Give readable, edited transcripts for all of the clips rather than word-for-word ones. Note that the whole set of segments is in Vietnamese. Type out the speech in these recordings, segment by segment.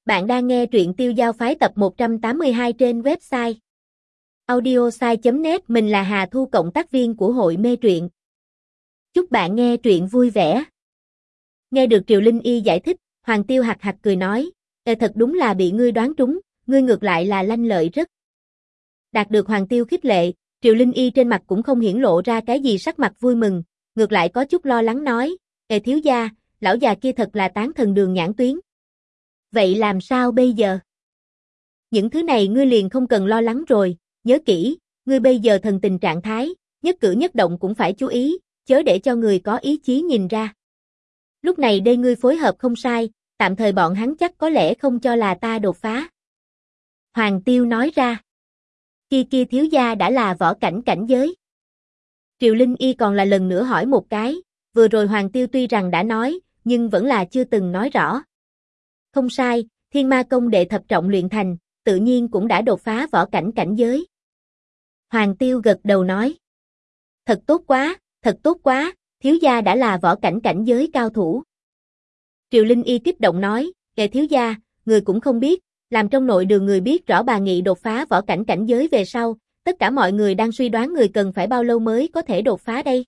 Bạn đang nghe truyện Tiêu Giao Phái tập 182 trên website audiosai.net. Mình là Hà Thu, cộng tác viên của hội mê truyện. Chúc bạn nghe truyện vui vẻ. Nghe được Triều Linh Y giải thích, Hoàng Tiêu hạc hạc cười nói, thật đúng là bị ngươi đoán trúng, ngươi ngược lại là lanh lợi rất. Đạt được Hoàng Tiêu khích lệ, Triều Linh Y trên mặt cũng không hiển lộ ra cái gì sắc mặt vui mừng, ngược lại có chút lo lắng nói, thiếu gia, lão già kia thật là tán thần Đường Nhãn Tuyến. Vậy làm sao bây giờ? Những thứ này ngươi liền không cần lo lắng rồi, nhớ kỹ, ngươi bây giờ thần tình trạng thái, nhất cử nhất động cũng phải chú ý, chớ để cho người có ý chí nhìn ra. Lúc này đây ngươi phối hợp không sai, tạm thời bọn hắn chắc có lẽ không cho là ta đột phá. Hoàng Tiêu nói ra. Kia thiếu gia đã là võ cảnh cảnh giới. Triều Linh Y còn là lần nữa hỏi một cái, vừa rồi Hoàng Tiêu tuy rằng đã nói, nhưng vẫn là chưa từng nói rõ. Không sai, Thiên Ma Công đệ thập trọng luyện thành, tự nhiên cũng đã đột phá võ cảnh cảnh giới. Hoàng Tiêu gật đầu nói. Thật tốt quá, thiếu gia đã là võ cảnh cảnh giới cao thủ. Triều Linh Y kích động nói, thiếu gia, người cũng không biết, làm trong nội đường người biết rõ bà Nghị đột phá võ cảnh cảnh giới về sau, tất cả mọi người đang suy đoán người cần phải bao lâu mới có thể đột phá đây.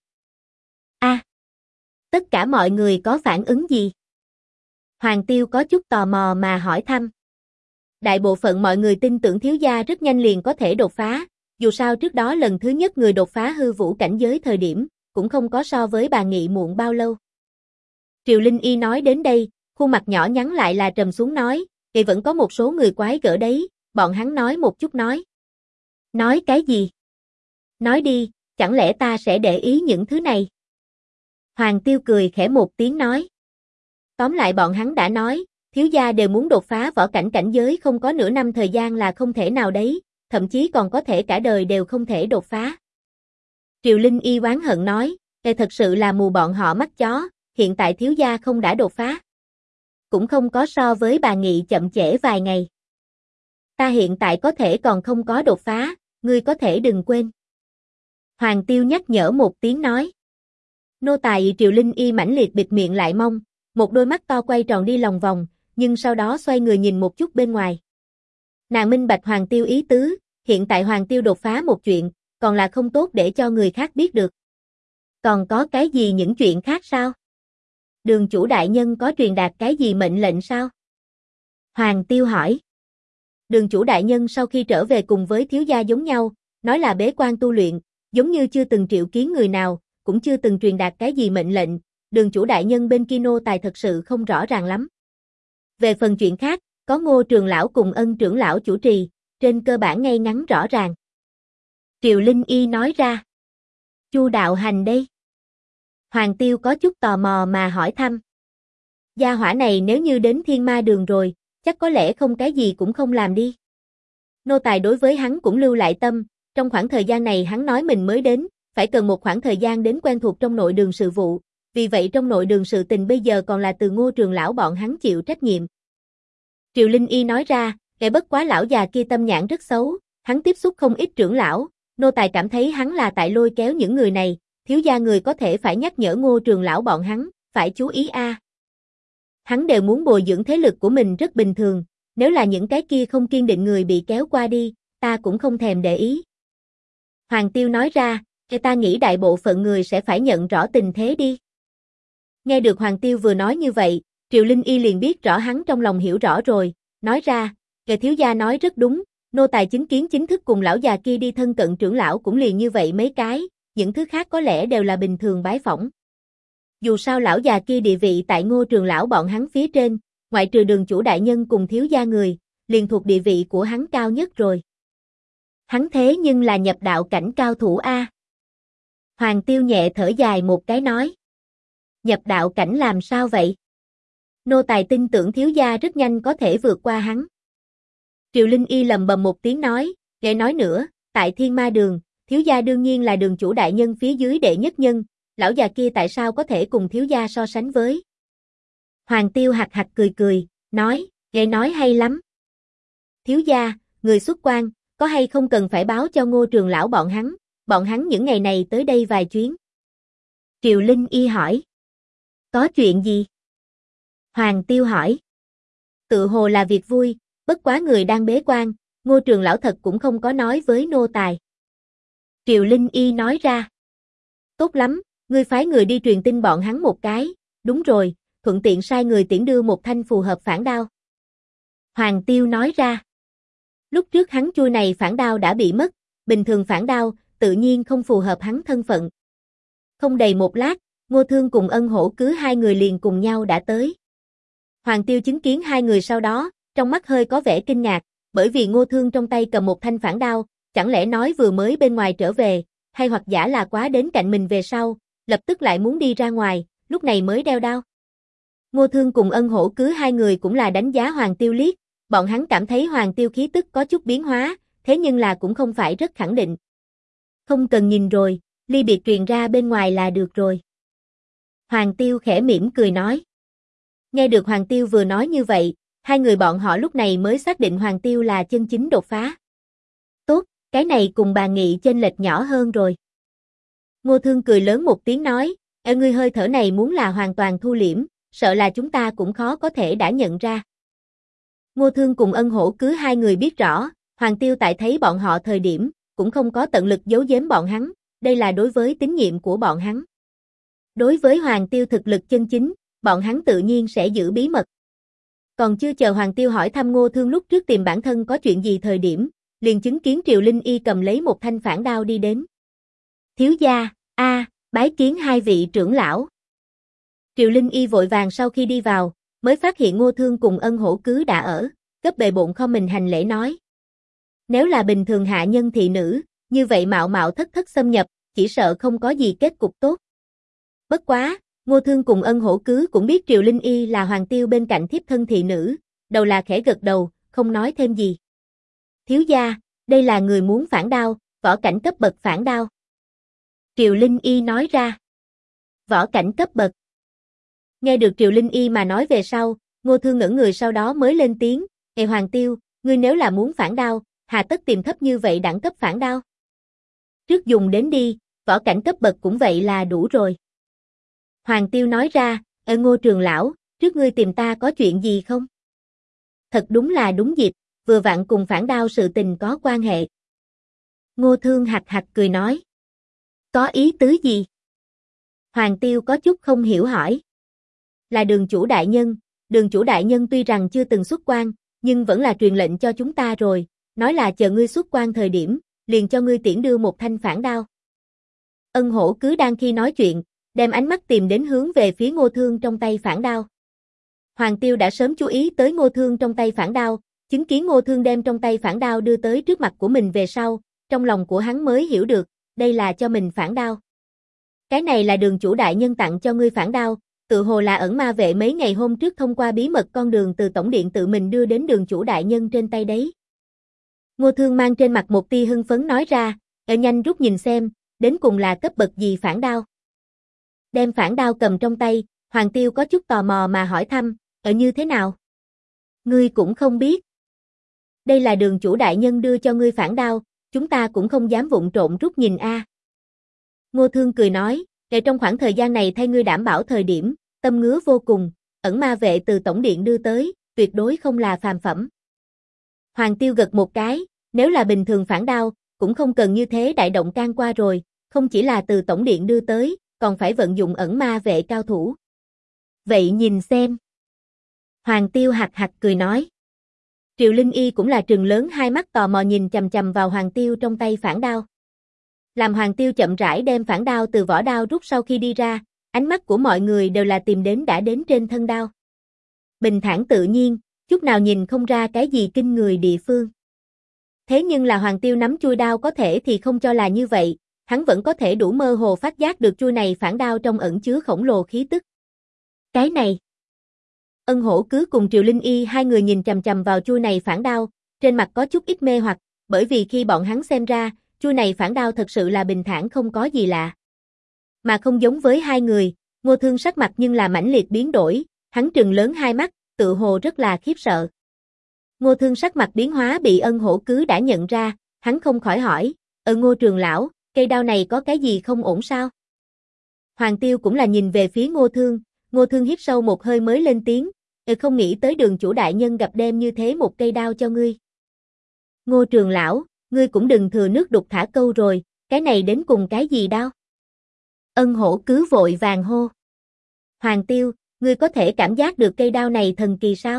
Tất cả mọi người có phản ứng gì? Hoàng Tiêu có chút tò mò mà hỏi thăm. Đại bộ phận mọi người tin tưởng thiếu gia rất nhanh liền có thể đột phá, dù sao trước đó lần thứ nhất người đột phá hư vũ cảnh giới thời điểm, cũng không có so với bà Nghị muộn bao lâu. Triều Linh Y nói đến đây, khuôn mặt nhỏ nhắn lại là trầm xuống nói, vẫn có một số người quái gở đấy, bọn hắn nói một chút nói. Nói cái gì? Nói đi, chẳng lẽ ta sẽ để ý những thứ này? Hoàng Tiêu cười khẽ một tiếng nói. Tóm lại bọn hắn đã nói, thiếu gia đều muốn đột phá võ cảnh cảnh giới, không có nửa năm thời gian là không thể nào đấy, thậm chí còn có thể cả đời đều không thể đột phá. Triều Linh Y oán hận nói, thật sự là mù bọn họ mắt chó, hiện tại thiếu gia không đã đột phá. Cũng không có so với bà Nghị chậm trễ vài ngày. Ta hiện tại có thể còn không có đột phá, ngươi có thể đừng quên. Hoàng Tiêu nhắc nhở một tiếng nói. Nô tài Triều Linh Y mãnh liệt bịt miệng lại mong, một đôi mắt to quay tròn đi lòng vòng, nhưng sau đó xoay người nhìn một chút bên ngoài. Nàng minh bạch Hoàng Tiêu ý tứ, hiện tại Hoàng Tiêu đột phá một chuyện, còn là không tốt để cho người khác biết được. Còn có cái gì những chuyện khác sao? Đường chủ đại nhân có truyền đạt cái gì mệnh lệnh sao? Hoàng Tiêu hỏi. Đường chủ đại nhân sau khi trở về cùng với thiếu gia giống nhau, nói là bế quan tu luyện, giống như chưa từng triệu kiến người nào, cũng chưa từng truyền đạt cái gì mệnh lệnh, đường chủ đại nhân bên kia nô tài thật sự không rõ ràng lắm. Về phần chuyện khác, có Ngô trưởng lão cùng Ân trưởng lão chủ trì, trên cơ bản ngay ngắn rõ ràng. Triều Linh Y nói ra. Chu đạo hành đây. Hoàng Tiêu có chút tò mò mà hỏi thăm. Gia hỏa này nếu như đến Thiên Ma Đường rồi, chắc có lẽ không cái gì cũng không làm đi. Nô tài đối với hắn cũng lưu lại tâm, trong khoảng thời gian này hắn nói mình mới đến, phải cần một khoảng thời gian đến quen thuộc trong nội đường sự vụ, vì vậy trong nội đường sự tình bây giờ còn là từ Ngô trưởng lão bọn hắn chịu trách nhiệm. Triều Linh Y nói ra, bất quá lão già kia tâm nhãn rất xấu, hắn tiếp xúc không ít trưởng lão, nô tài cảm thấy hắn là tại lôi kéo những người này, thiếu gia người có thể phải nhắc nhở Ngô trưởng lão bọn hắn, phải chú ý a. Hắn đều muốn bồi dưỡng thế lực của mình rất bình thường, nếu là những cái kia không kiên định người bị kéo qua đi, ta cũng không thèm để ý. Hoàng Tiêu nói ra, ta nghĩ đại bộ phận người sẽ phải nhận rõ tình thế đi. Nghe được Hoàng Tiêu vừa nói như vậy, Triều Linh Y liền biết rõ hắn trong lòng hiểu rõ rồi, nói ra, thiếu gia nói rất đúng, nô tài chứng kiến chính thức cùng lão già kia đi thân cận trưởng lão cũng liền như vậy mấy cái, những thứ khác có lẽ đều là bình thường bái phỏng. Dù sao lão già kia địa vị tại Ngô trưởng lão bọn hắn phía trên, ngoại trừ đường chủ đại nhân cùng thiếu gia người, liền thuộc địa vị của hắn cao nhất rồi. Hắn thế nhưng là nhập đạo cảnh cao thủ a. Hoàng Tiêu nhẹ thở dài một cái nói. Nhập đạo cảnh làm sao vậy? Nô tài tin tưởng thiếu gia rất nhanh có thể vượt qua hắn. Triều Linh Y lầm bầm một tiếng nói, để nói nữa, tại Thiên Ma Đường, thiếu gia đương nhiên là đường chủ đại nhân phía dưới đệ nhất nhân, lão già kia tại sao có thể cùng thiếu gia so sánh với? Hoàng Tiêu hạc hạc cười, nói, nghe nói hay lắm. Thiếu gia, người xuất quan, có hay không cần phải báo cho Ngô trưởng lão bọn hắn những ngày này tới đây vài chuyến. Triều Linh Y hỏi. Có chuyện gì? Hoàng Tiêu hỏi. Tự hồ là việc vui, bất quá người đang bế quan, Ngô Trường lão thật cũng không có nói với nô tài. Triệu Linh Y nói ra. Tốt lắm, ngươi phái người đi truyền tin bọn hắn một cái, đúng rồi, thuận tiện sai người tiễn đưa một thanh phù hợp phản đao. Hoàng Tiêu nói ra. Lúc trước hắn chui này phản đao đã bị mất, bình thường phản đao, tự nhiên không phù hợp hắn thân phận. Không đầy một lát, Ngô Thương cùng Ân Hổ cứ hai người liền cùng nhau đã tới. Hoàng Tiêu chứng kiến hai người sau đó, trong mắt hơi có vẻ kinh ngạc, bởi vì Ngô Thương trong tay cầm một thanh phản đao, chẳng lẽ nói vừa mới bên ngoài trở về, hay hoặc giả là quá đến cạnh mình về sau, lập tức lại muốn đi ra ngoài, lúc này mới đeo đao. Ngô Thương cùng Ân Hổ cứ hai người cũng là đánh giá Hoàng Tiêu liếc, bọn hắn cảm thấy Hoàng Tiêu khí tức có chút biến hóa, thế nhưng là cũng không phải rất khẳng định. Không cần nhìn rồi, ly biệt truyền ra bên ngoài là được rồi. Hoàng Tiêu khẽ mỉm cười nói. Nghe được Hoàng Tiêu vừa nói như vậy, hai người bọn họ lúc này mới xác định Hoàng Tiêu là chân chính đột phá. Tốt, cái này cùng bà Nghị chênh lệch nhỏ hơn rồi. Ngô Thương cười lớn một tiếng nói, ngươi hơi thở này muốn là hoàn toàn thu liễm, sợ là chúng ta cũng khó có thể đã nhận ra. Ngô Thương cùng Ân Hổ cứ hai người biết rõ, Hoàng Tiêu tại thấy bọn họ thời điểm, cũng không có tận lực giấu giếm bọn hắn, đây là đối với tín nhiệm của bọn hắn. Đối với Hoàng Tiêu thực lực chân chính, bọn hắn tự nhiên sẽ giữ bí mật. Còn chưa chờ Hoàng Tiêu hỏi thăm Ngô Thương lúc trước tìm bản thân có chuyện gì thời điểm, liền chứng kiến Triệu Linh Y cầm lấy một thanh phản đao đi đến. Thiếu gia, bái kiến hai vị trưởng lão. Triệu Linh Y vội vàng sau khi đi vào, mới phát hiện Ngô Thương cùng Ân Hổ cứ đã ở, cấp bề bộn không mình hành lễ nói. Nếu là bình thường hạ nhân thị nữ, như vậy mạo mạo thất thất xâm nhập, chỉ sợ không có gì kết cục tốt. Bất quá, Ngô Thương cùng Ân Hổ cứ cũng biết Triệu Linh Y là Hoàng Tiêu bên cạnh thiếp thân thị nữ, đầu là khẽ gật đầu, không nói thêm gì. Thiếu gia, đây là người muốn phản đao, võ cảnh cấp bậc phản đao. Triệu Linh Y nói ra. Võ cảnh cấp bậc. Nghe được Triệu Linh Y mà nói về sau, Ngô Thương ngẩn người sau đó mới lên tiếng, Hoàng Tiêu, ngươi nếu là muốn phản đao, hà tất tìm thấp như vậy đẳng cấp phản đao. Trước dùng đến đi, võ cảnh cấp bậc cũng vậy là đủ rồi. Hoàng Tiêu nói ra, Ngô Trường lão, trước ngươi tìm ta có chuyện gì không? Thật đúng là đúng dịp, vừa vặn cùng phản đao sự tình có quan hệ. Ngô Thương hạch hạch cười nói. Có ý tứ gì? Hoàng Tiêu có chút không hiểu hỏi. Là Đường chủ đại nhân tuy rằng chưa từng xuất quan, nhưng vẫn là truyền lệnh cho chúng ta rồi, nói là chờ ngươi xuất quan thời điểm, liền cho ngươi tiễn đưa một thanh phản đao. Ân Hổ cứ đang khi nói chuyện, đem ánh mắt tìm đến hướng về phía Ngô Thương trong tay phản đao. Hoàng Tiêu đã sớm chú ý tới Ngô Thương trong tay phản đao, chứng kiến Ngô Thương đem trong tay phản đao đưa tới trước mặt của mình về sau, trong lòng của hắn mới hiểu được, đây là cho mình phản đao. Cái này là Đường chủ đại nhân tặng cho ngươi phản đao, tự hồ là ẩn ma vệ mấy ngày hôm trước thông qua bí mật con đường từ tổng điện tự mình đưa đến Đường chủ đại nhân trên tay đấy. Ngô Thương mang trên mặt một tia hưng phấn nói ra, nhanh rút nhìn xem, đến cùng là cấp bậc gì phản đao. Đem phản đao cầm trong tay, Hoàng Tiêu có chút tò mò mà hỏi thăm, như thế nào? Ngươi cũng không biết. Đây là Đường chủ đại nhân đưa cho ngươi phản đao, chúng ta cũng không dám vụng trộn rút nhìn a. Ngô Thương cười nói, trong khoảng thời gian này thay ngươi đảm bảo thời điểm, tâm ngứa vô cùng, ẩn ma vệ từ tổng điện đưa tới, tuyệt đối không là phàm phẩm. Hoàng Tiêu gật một cái, nếu là bình thường phản đao, cũng không cần như thế đại động can qua rồi, không chỉ là từ tổng điện đưa tới, còn phải vận dụng ẩn ma vệ cao thủ. Vậy nhìn xem. Hoàng Tiêu hạch hạch cười nói. Triệu Linh Y cũng là trừng lớn hai mắt tò mò nhìn chằm chằm vào Hoàng Tiêu trong tay phản đao. Làm Hoàng Tiêu chậm rãi đem phản đao từ vỏ đao rút sau khi đi ra, ánh mắt của mọi người đều là tìm đến đã đến trên thân đao. Bình thản tự nhiên, chút nào nhìn không ra cái gì kinh người địa phương. Thế nhưng là Hoàng Tiêu nắm chuôi đao có thể thì không cho là như vậy, hắn vẫn có thể đủ mơ hồ phát giác được chuôi này phản đao trong ẩn chứa khổng lồ khí tức. Cái này. Ân Hổ cứ cùng Triệu Linh Y hai người nhìn chằm chằm vào chuôi này phản đao, trên mặt có chút ít mê hoặc, bởi vì khi bọn hắn xem ra, chuôi này phản đao thật sự là bình thản không có gì lạ. Mà không giống với hai người, Ngô Thương sắc mặt nhưng là mãnh liệt biến đổi, hắn trừng lớn hai mắt, tự hồ rất là khiếp sợ. Ngô Thương sắc mặt biến hóa bị Ân Hổ cứ đã nhận ra, hắn không khỏi hỏi, Ngô trường lão, cây đao này có cái gì không ổn sao? Hoàng Tiêu cũng là nhìn về phía Ngô Thương hít sâu một hơi mới lên tiếng, Không nghĩ tới đường chủ đại nhân gặp đem như thế một cây đao cho ngươi. Ngô Trường lão, ngươi cũng đừng thừa nước đục thả câu rồi, cái này đến cùng cái gì đao? Ân Hổ cứ vội vàng hô. Hoàng Tiêu, ngươi có thể cảm giác được cây đao này thần kỳ sao?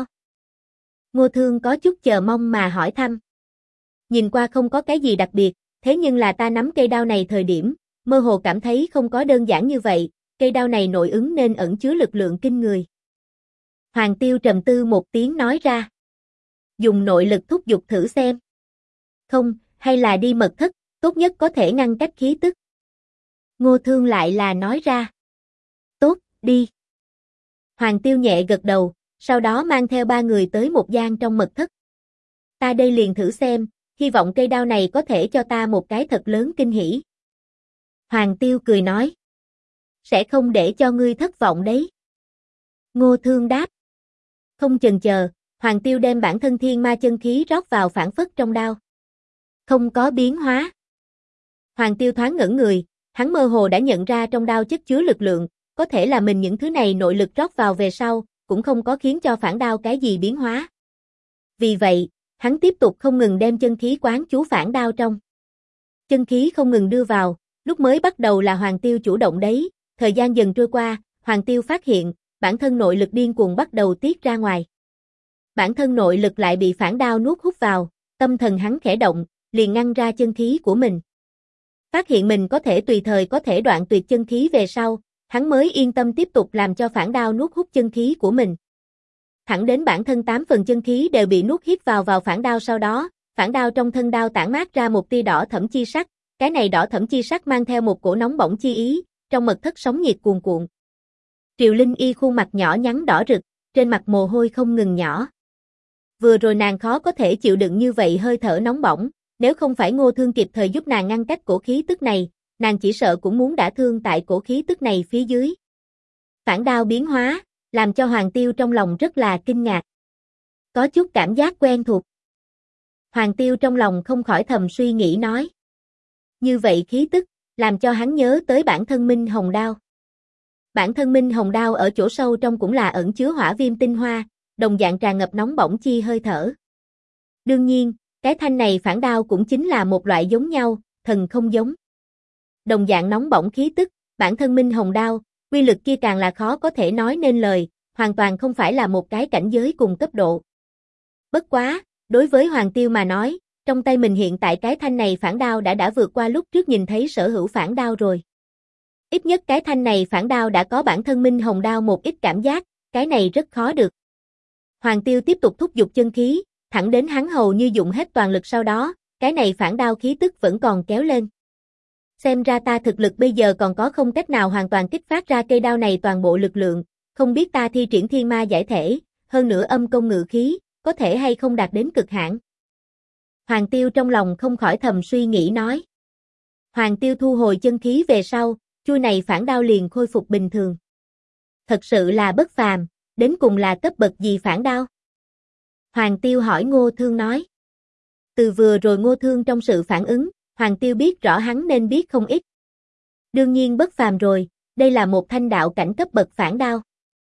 Ngô Thương có chút chờ mong mà hỏi thăm. Nhìn qua không có cái gì đặc biệt, thế nhưng là ta nắm cây đao này thời điểm, mơ hồ cảm thấy không có đơn giản như vậy, cây đao này nội ứng nên ẩn chứa lực lượng kinh người. Hoàng Tiêu trầm tư một tiếng nói ra. Dùng nội lực thúc giục thử xem. Không, hay là đi mật thất, tốt nhất có thể ngăn cách khí tức. Ngô Thương lại là nói ra. Tốt, đi. Hoàng Tiêu nhẹ gật đầu, sau đó mang theo 3 người tới một gian trong mật thất. Ta đây liền thử xem, hy vọng cây đao này có thể cho ta một cái thật lớn kinh hỉ. Hoàng Tiêu cười nói. Sẽ không để cho ngươi thất vọng đấy. Ngô Thương đáp. Không chần chờ, Hoàng Tiêu đem bản thân thiên ma chân khí rót vào phản phất trong đao. Không có biến hóa. Hoàng Tiêu thoáng ngẩn người, hắn mơ hồ đã nhận ra trong đao chất chứa lực lượng, có thể là mình những thứ này nội lực rót vào về sau, cũng không có khiến cho phản đao cái gì biến hóa. Vì vậy, hắn tiếp tục không ngừng đem chân khí quán chú phản đao trong. Chân khí không ngừng đưa vào, lúc mới bắt đầu là Hoàng Tiêu chủ động đấy, thời gian dần trôi qua, Hoàng Tiêu phát hiện, bản thân nội lực điên cuồng bắt đầu tiết ra ngoài. Bản thân nội lực lại bị phản đao nuốt hút vào, tâm thần hắn khẽ động, liền ngăn ra chân khí của mình. Phát hiện mình có thể tùy thời có thể đoạn tuyệt chân khí về sau, hắn mới yên tâm tiếp tục làm cho phản đao nuốt hút chân khí của mình. Thẳng đến bản thân 8 phần chân khí đều bị nuốt hít vào phản đao sau đó, phản đao trong thân đao tản mát ra một tia đỏ thẫm chi sắc, cái này đỏ thẫm chi sắc mang theo một cổ nóng bỏng chi ý, trong mật thất sóng nhiệt cuồn cuộn. Triệu Linh Y khuôn mặt nhỏ nhắn đỏ rực, trên mặt mồ hôi không ngừng nhỏ. Vừa rồi nàng khó có thể chịu đựng như vậy hơi thở nóng bỏng, nếu không phải Ngô Thương kịp thời giúp nàng ngăn cách cổ khí tức này, nàng chỉ sợ cũng muốn đả thương tại cổ khí tức này phía dưới. Phản đao biến hóa, làm cho Hoàng Tiêu trong lòng rất là kinh ngạc. Có chút cảm giác quen thuộc. Hoàng Tiêu trong lòng không khỏi thầm suy nghĩ nói. Như vậy khí tức, làm cho hắn nhớ tới bản thân Minh Hồng Đao. Bản thân Minh Hồng Đao ở chỗ sâu trong cũng là ẩn chứa hỏa viêm tinh hoa, đồng dạng tràn ngập nóng bỏng chi hơi thở. Đương nhiên, cái thanh này phản đao cũng chính là một loại giống nhau, thần không giống. Đồng dạng nóng bỏng khí tức, bản thân Minh Hồng Đao, uy lực kia càng là khó có thể nói nên lời, hoàn toàn không phải là một cái cảnh giới cùng cấp độ. Bất quá, đối với Hoàng Tiêu mà nói, trong tay mình hiện tại cái thanh này phản đao đã vượt qua lúc trước nhìn thấy sở hữu phản đao rồi. Ít nhất cái thanh này phản đao đã có bản thân Minh Hồng Đao một ít cảm giác, cái này rất khó được. Hoàng Tiêu tiếp tục thúc giục chân khí, thẳng đến hắn hầu như dụng hết toàn lực sau đó, cái này phản đao khí tức vẫn còn kéo lên. Xem ra ta thực lực bây giờ còn có không cách nào hoàn toàn kích phát ra cây đao này toàn bộ lực lượng, không biết ta thi triển thiên ma giải thể, hơn nữa âm công ngự khí, có thể hay không đạt đến cực hạn. Hoàng Tiêu trong lòng không khỏi thầm suy nghĩ nói. Hoàng Tiêu thu hồi chân khí về sau, chuôi này phản đao liền khôi phục bình thường. Thật sự là bất phàm, đến cùng là cấp bậc gì phản đao? Hoàng Tiêu hỏi Ngô Thương nói. Từ vừa rồi Ngô Thương trong sự phản ứng, Hoàng Tiêu biết rõ hắn nên biết không ít. Đương nhiên bất phàm rồi, đây là một thanh đạo cảnh cấp bậc phản đao.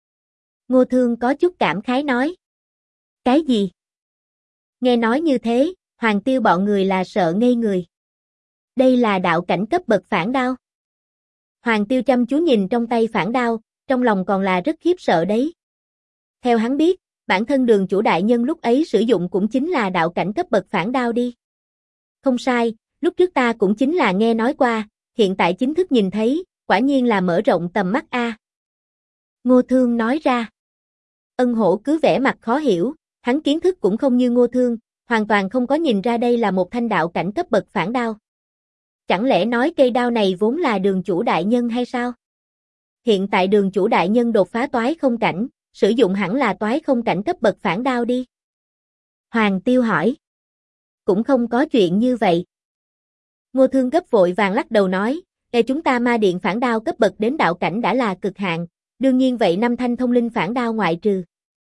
Ngô Thương có chút cảm khái nói. Cái gì? Nghe nói như thế, Hoàng Tiêu bọn người là sợ ngây người. Đây là đạo cảnh cấp bậc phản đao. Hoàng Tiêu chăm chú nhìn trong tay phản đao, trong lòng còn là rất khiếp sợ đấy. Theo hắn biết, bản thân Đường chủ đại nhân lúc ấy sử dụng cũng chính là đạo cảnh cấp bậc phản đao đi. Không sai, lúc trước ta cũng chính là nghe nói qua, hiện tại chính thức nhìn thấy, quả nhiên là mở rộng tầm mắt a. Ngô Thương nói ra. Ân Hổ cứ vẻ mặt khó hiểu, hắn kiến thức cũng không như Ngô Thương, hoàn toàn không có nhìn ra đây là một thanh đạo cảnh cấp bậc phản đao. Chẳng lẽ nói cây đao này vốn là Đường chủ đại nhân hay sao? Hiện tại Đường chủ đại nhân đột phá toái không cảnh, sử dụng hẳn là toái không cảnh cấp bậc phản đao đi. Hoàng Tiêu hỏi. Cũng không có chuyện như vậy. Ngô Thương gấp vội vàng lắc đầu nói, chúng ta ma điện phản đao cấp bậc đến đạo cảnh đã là cực hạn, đương nhiên vậy 5 thanh thông linh phản đao ngoại trừ.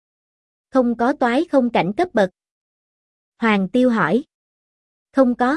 Không có toái không cảnh cấp bậc. Hoàng Tiêu hỏi. Không có.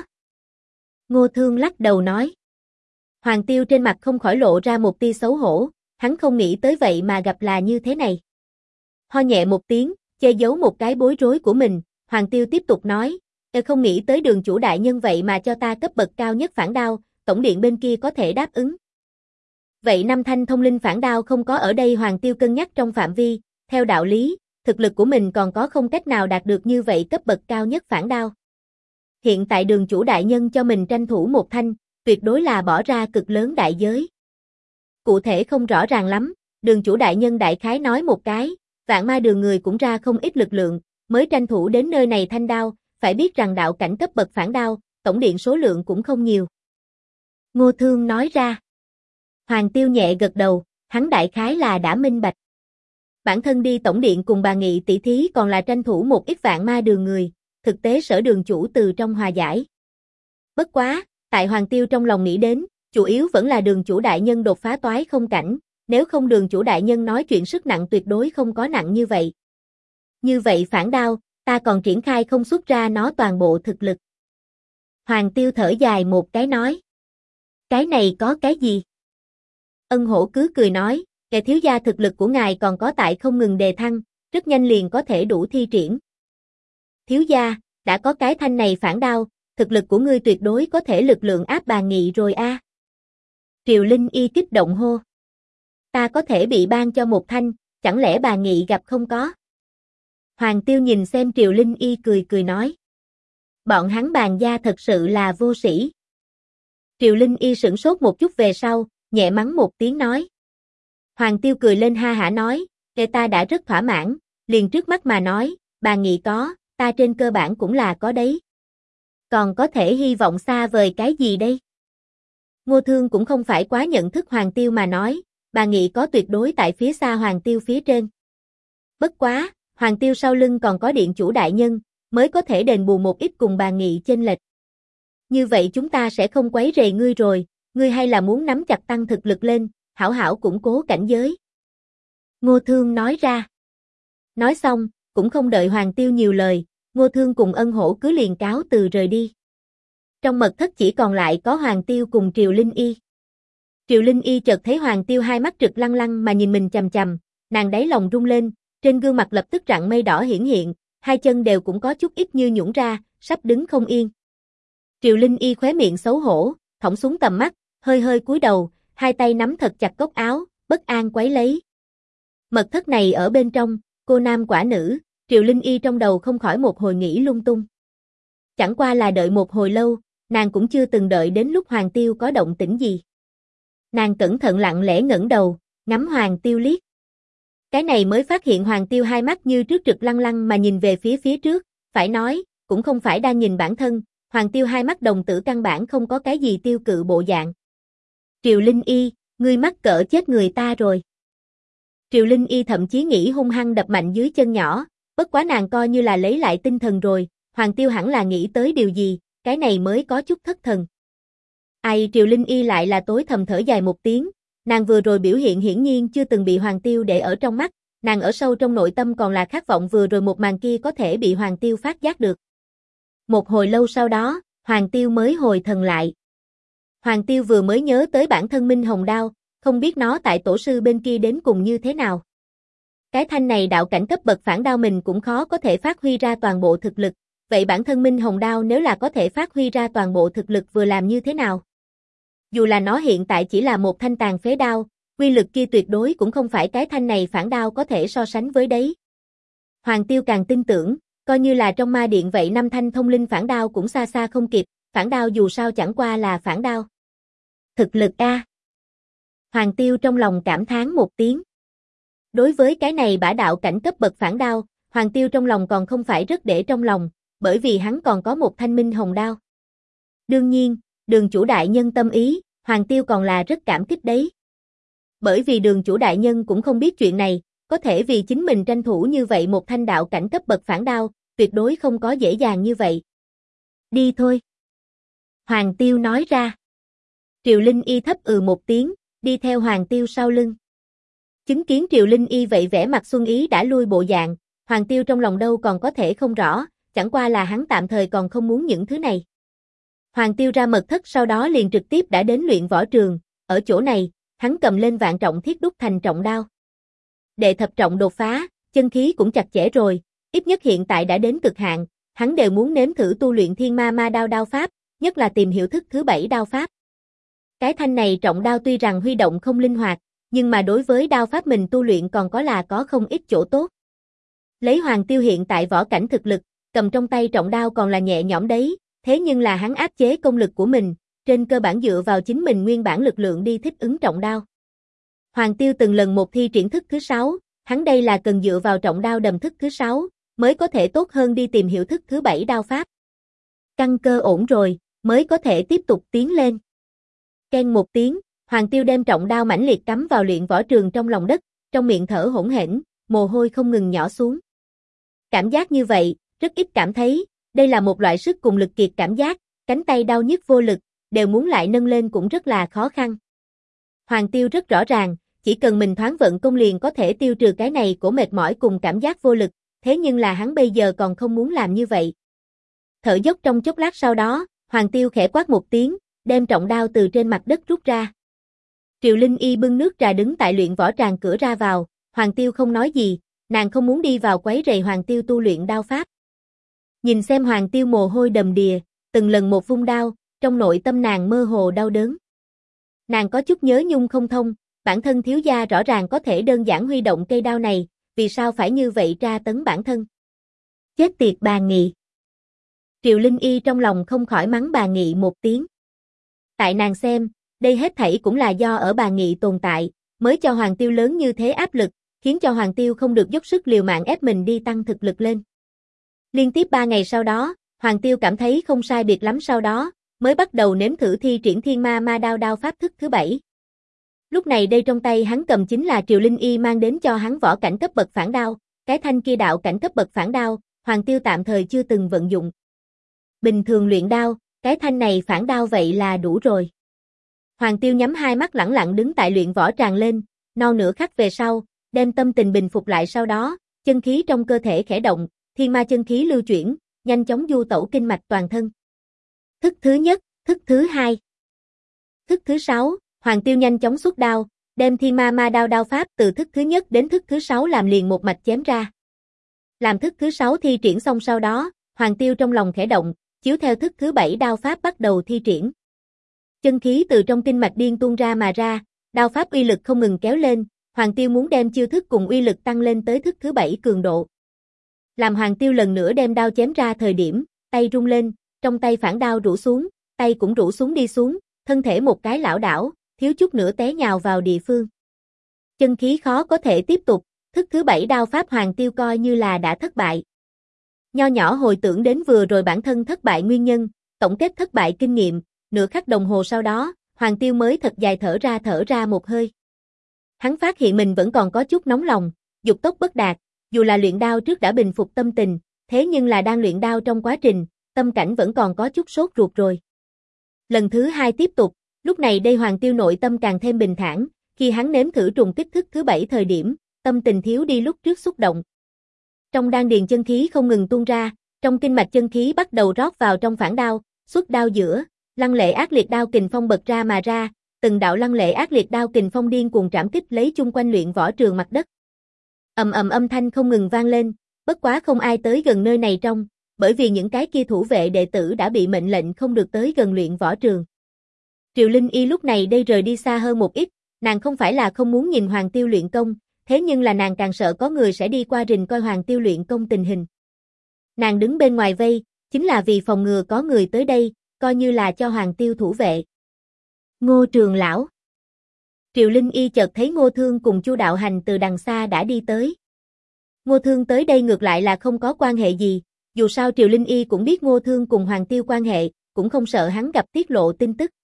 Ngô Thương lắc đầu nói. Hoàng Tiêu trên mặt không khỏi lộ ra một tia xấu hổ, hắn không nghĩ tới vậy mà gặp là như thế này. Ho nhẹ một tiếng, che giấu một cái bối rối của mình, Hoàng Tiêu tiếp tục nói, không nghĩ tới đường chủ đại nhân vậy mà cho ta cấp bậc cao nhất phản đao, tổng điện bên kia có thể đáp ứng. Vậy 5 thanh thông linh phản đao không có ở đây. Hoàng Tiêu cân nhắc trong phạm vi, theo đạo lý, thực lực của mình còn có không cách nào đạt được như vậy cấp bậc cao nhất phản đao. Hiện tại đường chủ đại nhân cho mình tranh thủ một thanh, tuyệt đối là bỏ ra cực lớn đại giới. Cụ thể không rõ ràng lắm, đường chủ đại nhân đại khái nói một cái, Vạn Ma đường người cũng ra không ít lực lượng, mới tranh thủ đến nơi này thanh đao, phải biết rằng đạo cảnh cấp bậc phản đao, tổng điện số lượng cũng không nhiều. Ngô Thương nói ra. Hoàng Tiêu nhẹ gật đầu, hắn đại khái là đã minh bạch. Bản thân đi tổng điện cùng bà Nghị tỷ thí còn là tranh thủ một ít Vạn Ma đường người, thực tế Sở đường chủ từ trong hòa giải. Bất quá, tại Hoàng Tiêu trong lòng nghĩ đến, chủ yếu vẫn là đường chủ đại nhân đột phá toái không cảnh, nếu không đường chủ đại nhân nói chuyện sức nặng tuyệt đối không có nặng như vậy. Như vậy phản đao, ta còn triển khai không xuất ra nó toàn bộ thực lực. Hoàng Tiêu thở dài một cái nói. Cái này có cái gì? Ân Hổ cứ cười nói, kẻ thiếu gia thực lực của ngài còn có tại không ngừng đề thăng, rất nhanh liền có thể đủ thi triển. Thiếu gia, đã có cái thanh này phản đao, thực lực của ngươi tuyệt đối có thể lực lượng áp bà Nghị rồi a. Triều Linh Y kích động hô. Ta có thể bị ban cho một thanh, chẳng lẽ bà Nghị gặp không có? Hoàng Tiêu nhìn xem Triều Linh Y cười cười nói. Bọn hắn bàn gia thật sự là vô sĩ. Triều Linh Y sửng sốt một chút về sau, nhẹ mắng một tiếng nói. Hoàng Tiêu cười lên ha hả nói, ta đã rất thỏa mãn, liền trước mắt mà nói, bà Nghị có, ta trên cơ bản cũng là có đấy. Còn có thể hy vọng xa vời cái gì đây? Ngô Thương cũng không phải quá nhận thức Hoàng Tiêu mà nói, bà Nghị có tuyệt đối tại phía xa Hoàng Tiêu phía trên. Bất quá, Hoàng Tiêu sau lưng còn có điện chủ đại nhân, mới có thể đền bù một ít cùng bà Nghị chênh lệch. Như vậy chúng ta sẽ không quấy rầy ngươi rồi, ngươi hay là muốn nắm chặt tăng thực lực lên, hảo hảo củng cố cảnh giới. Ngô Thương nói ra. Nói xong, cũng không đợi Hoàng Tiêu nhiều lời, Ngô Thương cùng Ân Hổ cứ liền cáo từ rời đi. Trong mật thất chỉ còn lại có Hoàng Tiêu cùng Triều Linh Y. Triều Linh Y chợt thấy Hoàng Tiêu hai mắt trực lăng lăng mà nhìn mình chằm chằm, nàng đáy lòng rung lên, trên gương mặt lập tức rạng mây đỏ hiển hiện, hai chân đều cũng có chút ít như nhũn ra, sắp đứng không yên. Triều Linh Y khóe miệng xấu hổ, thõng xuống tầm mắt, hơi hơi cúi đầu, hai tay nắm thật chặt cốc áo, bất an quấy lấy. Mật thất này ở bên trong, cô nam quả nữ, Triều Linh Y trong đầu không khỏi một hồi nghĩ lung tung. Chẳng qua là đợi một hồi lâu, nàng cũng chưa từng đợi đến lúc Hoàng Tiêu có động tĩnh gì. Nàng cẩn thận lặng lẽ ngẩng đầu, ngắm Hoàng Tiêu liếc. Cái này mới phát hiện Hoàng Tiêu hai mắt như trước trực lăng lăng mà nhìn về phía trước, phải nói, cũng không phải đang nhìn bản thân, Hoàng Tiêu hai mắt đồng tử căn bản không có cái gì tiêu cự bộ dạng. Triều Linh Y, ngươi mắc cỡ chết người ta rồi. Triều Linh Y thậm chí nghĩ hung hăng đập mạnh dưới chân nhỏ, bất quá nàng coi như là lấy lại tinh thần rồi, Hoàng Tiêu hẳn là nghĩ tới điều gì, cái này mới có chút thất thần. Ai, Triều Linh Y lại là tối thầm thở dài một tiếng, nàng vừa rồi biểu hiện hiển nhiên chưa từng bị Hoàng Tiêu để ở trong mắt, nàng ở sâu trong nội tâm còn là khát vọng vừa rồi một màn kia có thể bị Hoàng Tiêu phát giác được. Một hồi lâu sau đó, Hoàng Tiêu mới hồi thần lại. Hoàng Tiêu vừa mới nhớ tới bản thân Minh Hồng Đao, không biết nó tại tổ sư bên kia đến cùng như thế nào. Cái thanh này đạo cảnh cấp bậc phản đao mình cũng khó có thể phát huy ra toàn bộ thực lực, vậy bản thân Minh Hồng Đao nếu là có thể phát huy ra toàn bộ thực lực vừa làm như thế nào? Dù là nó hiện tại chỉ là một thanh tàn phế đao, quy lực kia tuyệt đối cũng không phải cái thanh này phản đao có thể so sánh với đấy. Hoàng Tiêu càng tin tưởng, coi như là trong ma điện vậy 5 thanh thông linh phản đao cũng xa xa không kịp, phản đao dù sao chẳng qua là phản đao. Thực lực a. Hoàng Tiêu trong lòng cảm thán một tiếng. Đối với cái này bả đạo cảnh cấp bậc phản đao, Hoàng Tiêu trong lòng còn không phải rất để trong lòng, bởi vì hắn còn có một thanh Minh Hồng Đao. Đương nhiên, đường chủ đại nhân tâm ý, Hoàng Tiêu còn là rất cảm kích đấy. Bởi vì đường chủ đại nhân cũng không biết chuyện này, có thể vì chính mình tranh thủ như vậy một thanh đạo cảnh cấp bậc phản đao, tuyệt đối không có dễ dàng như vậy. Đi thôi. Hoàng Tiêu nói ra. Triều Linh Y thấp một tiếng, đi theo Hoàng Tiêu sau lưng. Chứng kiến Triều Linh Y vậy vẻ mặt xuân ý đã lui bộ dạng, Hoàng Tiêu trong lòng đâu còn có thể không rõ, chẳng qua là hắn tạm thời còn không muốn những thứ này. Hoàng Tiêu ra mật thất sau đó liền trực tiếp đã đến luyện võ trường, ở chỗ này, hắn cầm lên vạn trọng thiết đúc thành trọng đao. Đệ thập trọng đột phá, chân khí cũng chặt chẽ rồi, ít nhất hiện tại đã đến cực hạn, hắn đều muốn nếm thử tu luyện Thiên Ma Ma Đao đao pháp, nhất là tìm hiểu thức thứ 7 đao pháp. Cái thanh này trọng đao tuy rằng huy động không linh hoạt, nhưng mà đối với đao pháp mình tu luyện còn có không ít chỗ tốt. Lấy Hoàng Tiêu hiện tại võ cảnh thực lực, cầm trong tay trọng đao còn là nhẹ nhõm đấy, thế nhưng là hắn áp chế công lực của mình, trên cơ bản dựa vào chính mình nguyên bản lực lượng đi thích ứng trọng đao. Hoàng Tiêu từng lần một thi triển thức thứ 6, hắn đây là cần dựa vào trọng đao đầm thức thứ 6, mới có thể tốt hơn đi tìm hiểu thức thứ 7 đao pháp. Căn cơ ổn rồi, mới có thể tiếp tục tiến lên. Keng một tiếng, Hoàng Tiêu đem trọng đao mãnh liệt cắm vào luyện võ trường trong lòng đất, trong miệng thở hổn hển, mồ hôi không ngừng nhỏ xuống. Cảm giác như vậy, rất ít cảm thấy, đây là một loại sức cùng lực kiệt cảm giác, cánh tay đau nhức vô lực, đều muốn lại nâng lên cũng rất là khó khăn. Hoàng Tiêu rất rõ ràng, chỉ cần mình thoáng vận công liền có thể tiêu trừ cái này của mệt mỏi cùng cảm giác vô lực, thế nhưng là hắn bây giờ còn không muốn làm như vậy. Thở dốc trong chốc lát sau đó, Hoàng Tiêu khẽ quát một tiếng, đem trọng đao từ trên mặt đất rút ra. Triệu Linh Y bưng nước trà đứng tại luyện võ tràng cửa ra vào, Hoàng Tiêu không nói gì, nàng không muốn đi vào quấy rầy Hoàng Tiêu tu luyện đao pháp. Nhìn xem Hoàng Tiêu mồ hôi đầm đìa, từng lần một vung đao, trong nội tâm nàng mơ hồ đau đớn. Nàng có chút nhớ nhung không thông, bản thân thiếu gia rõ ràng có thể đơn giản huy động cây đao này, vì sao phải như vậy tra tấn bản thân? Chết tiệt bà Nghị! Triệu Linh Y trong lòng không khỏi mắng bà Nghị một tiếng. Tại nàng xem, đây hết thảy cũng là do ở bà Nghị tồn tại, mới cho Hoàng Tiêu lớn như thế áp lực, khiến cho Hoàng Tiêu không được dốc sức liều mạng ép mình đi tăng thực lực lên. Liên tiếp 3 ngày sau đó, Hoàng Tiêu cảm thấy không sai biệt lắm sau đó, mới bắt đầu nếm thử thi triển Thiên Ma Ma Đao đao pháp thức thứ 7. Lúc này đây trong tay hắn cầm chính là Triệu Linh Y mang đến cho hắn võ cảnh cấp bậc phản đao, cái thanh kia đạo cảnh cấp bậc phản đao, Hoàng Tiêu tạm thời chưa từng vận dụng. Bình thường luyện đao, cái thanh này phản đao vậy là đủ rồi. Hoàng Tiêu nhắm hai mắt lẳng lặng đứng tại luyện võ tràng lên, non nửa khắc về sau, đem tâm tình bình phục lại sau đó, chân khí trong cơ thể khẽ động, thiên ma chân khí lưu chuyển, nhanh chóng du tẩu kinh mạch toàn thân. Thức thứ nhất, thức thứ hai, thức thứ 6, Hoàng Tiêu nhanh chóng xuất đao, đem Thiên Ma Ma Đao đao pháp từ thức thứ nhất đến thức thứ 6 làm liền một mạch chém ra. Làm thức thứ 6 thi triển xong sau đó, Hoàng Tiêu trong lòng khẽ động, chiếu theo thức thứ 7 đao pháp bắt đầu thi triển. Chân khí từ trong kinh mạch điên tuôn ra mà ra, đao pháp uy lực không ngừng kéo lên, Hoàng Tiêu muốn đem chiêu thức cùng uy lực tăng lên tới thức thứ 7 cường độ. Làm Hoàng Tiêu lần nữa đem đao chém ra thời điểm, tay rung lên, trong tay phản đao rũ xuống, tay cũng rũ xuống đi xuống, thân thể một cái lảo đảo, thiếu chút nữa té nhào vào địa phương. Chân khí khó có thể tiếp tục, thức thứ 7 đao pháp Hoàng Tiêu coi như là đã thất bại. Nho nhỏ hồi tưởng đến vừa rồi bản thân thất bại nguyên nhân, tổng kết thất bại kinh nghiệm, nửa khắc đồng hồ sau đó, Hoàng Tiêu mới thật dài thở ra một hơi. Hắn phát hiện mình vẫn còn có chút nóng lòng, dục tốc bất đạt, dù là luyện đao trước đã bình phục tâm tình, thế nhưng là đang luyện đao trong quá trình, tâm cảnh vẫn còn có chút sốt ruột rồi. Lần thứ 2 tiếp tục, lúc này đây Hoàng Tiêu nội tâm càng thêm bình thản, khi hắn nếm thử trùng kích thức thứ 7 thời điểm, tâm tình thiếu đi lúc trước xúc động. Trong đan điền chân khí không ngừng tuôn ra, trong kinh mạch chân khí bắt đầu rót vào trong phản đao, xuất đao giữa, lăng lệ ác liệt đao kình phong bật ra mà ra, từng đạo lăng lệ ác liệt đao kình phong điên cuồng trảm kích lấy chung quanh luyện võ trường mặt đất. Ầm ầm âm thanh không ngừng vang lên, bất quá không ai tới gần nơi này trong, bởi vì những cái kia thủ vệ đệ tử đã bị mệnh lệnh không được tới gần luyện võ trường. Triệu Linh Y lúc này đây rời đi xa hơn một ít, nàng không phải là không muốn nhìn Hoàng Tiêu luyện công, thế nhưng là nàng càng sợ có người sẽ đi qua rình coi Hoàng Tiêu luyện công tình hình. Nàng đứng bên ngoài vây, chính là vì phòng ngừa có người tới đây, coi như là cho Hoàng Tiêu thủ vệ. Ngô Trường lão. Triệu Linh Y chợt thấy Ngô Thương cùng Chu Đạo Hành từ đằng xa đã đi tới. Ngô Thương tới đây ngược lại là không có quan hệ gì, dù sao Triệu Linh Y cũng biết Ngô Thương cùng Hoàng Tiêu quan hệ, cũng không sợ hắn gặp tiết lộ tin tức.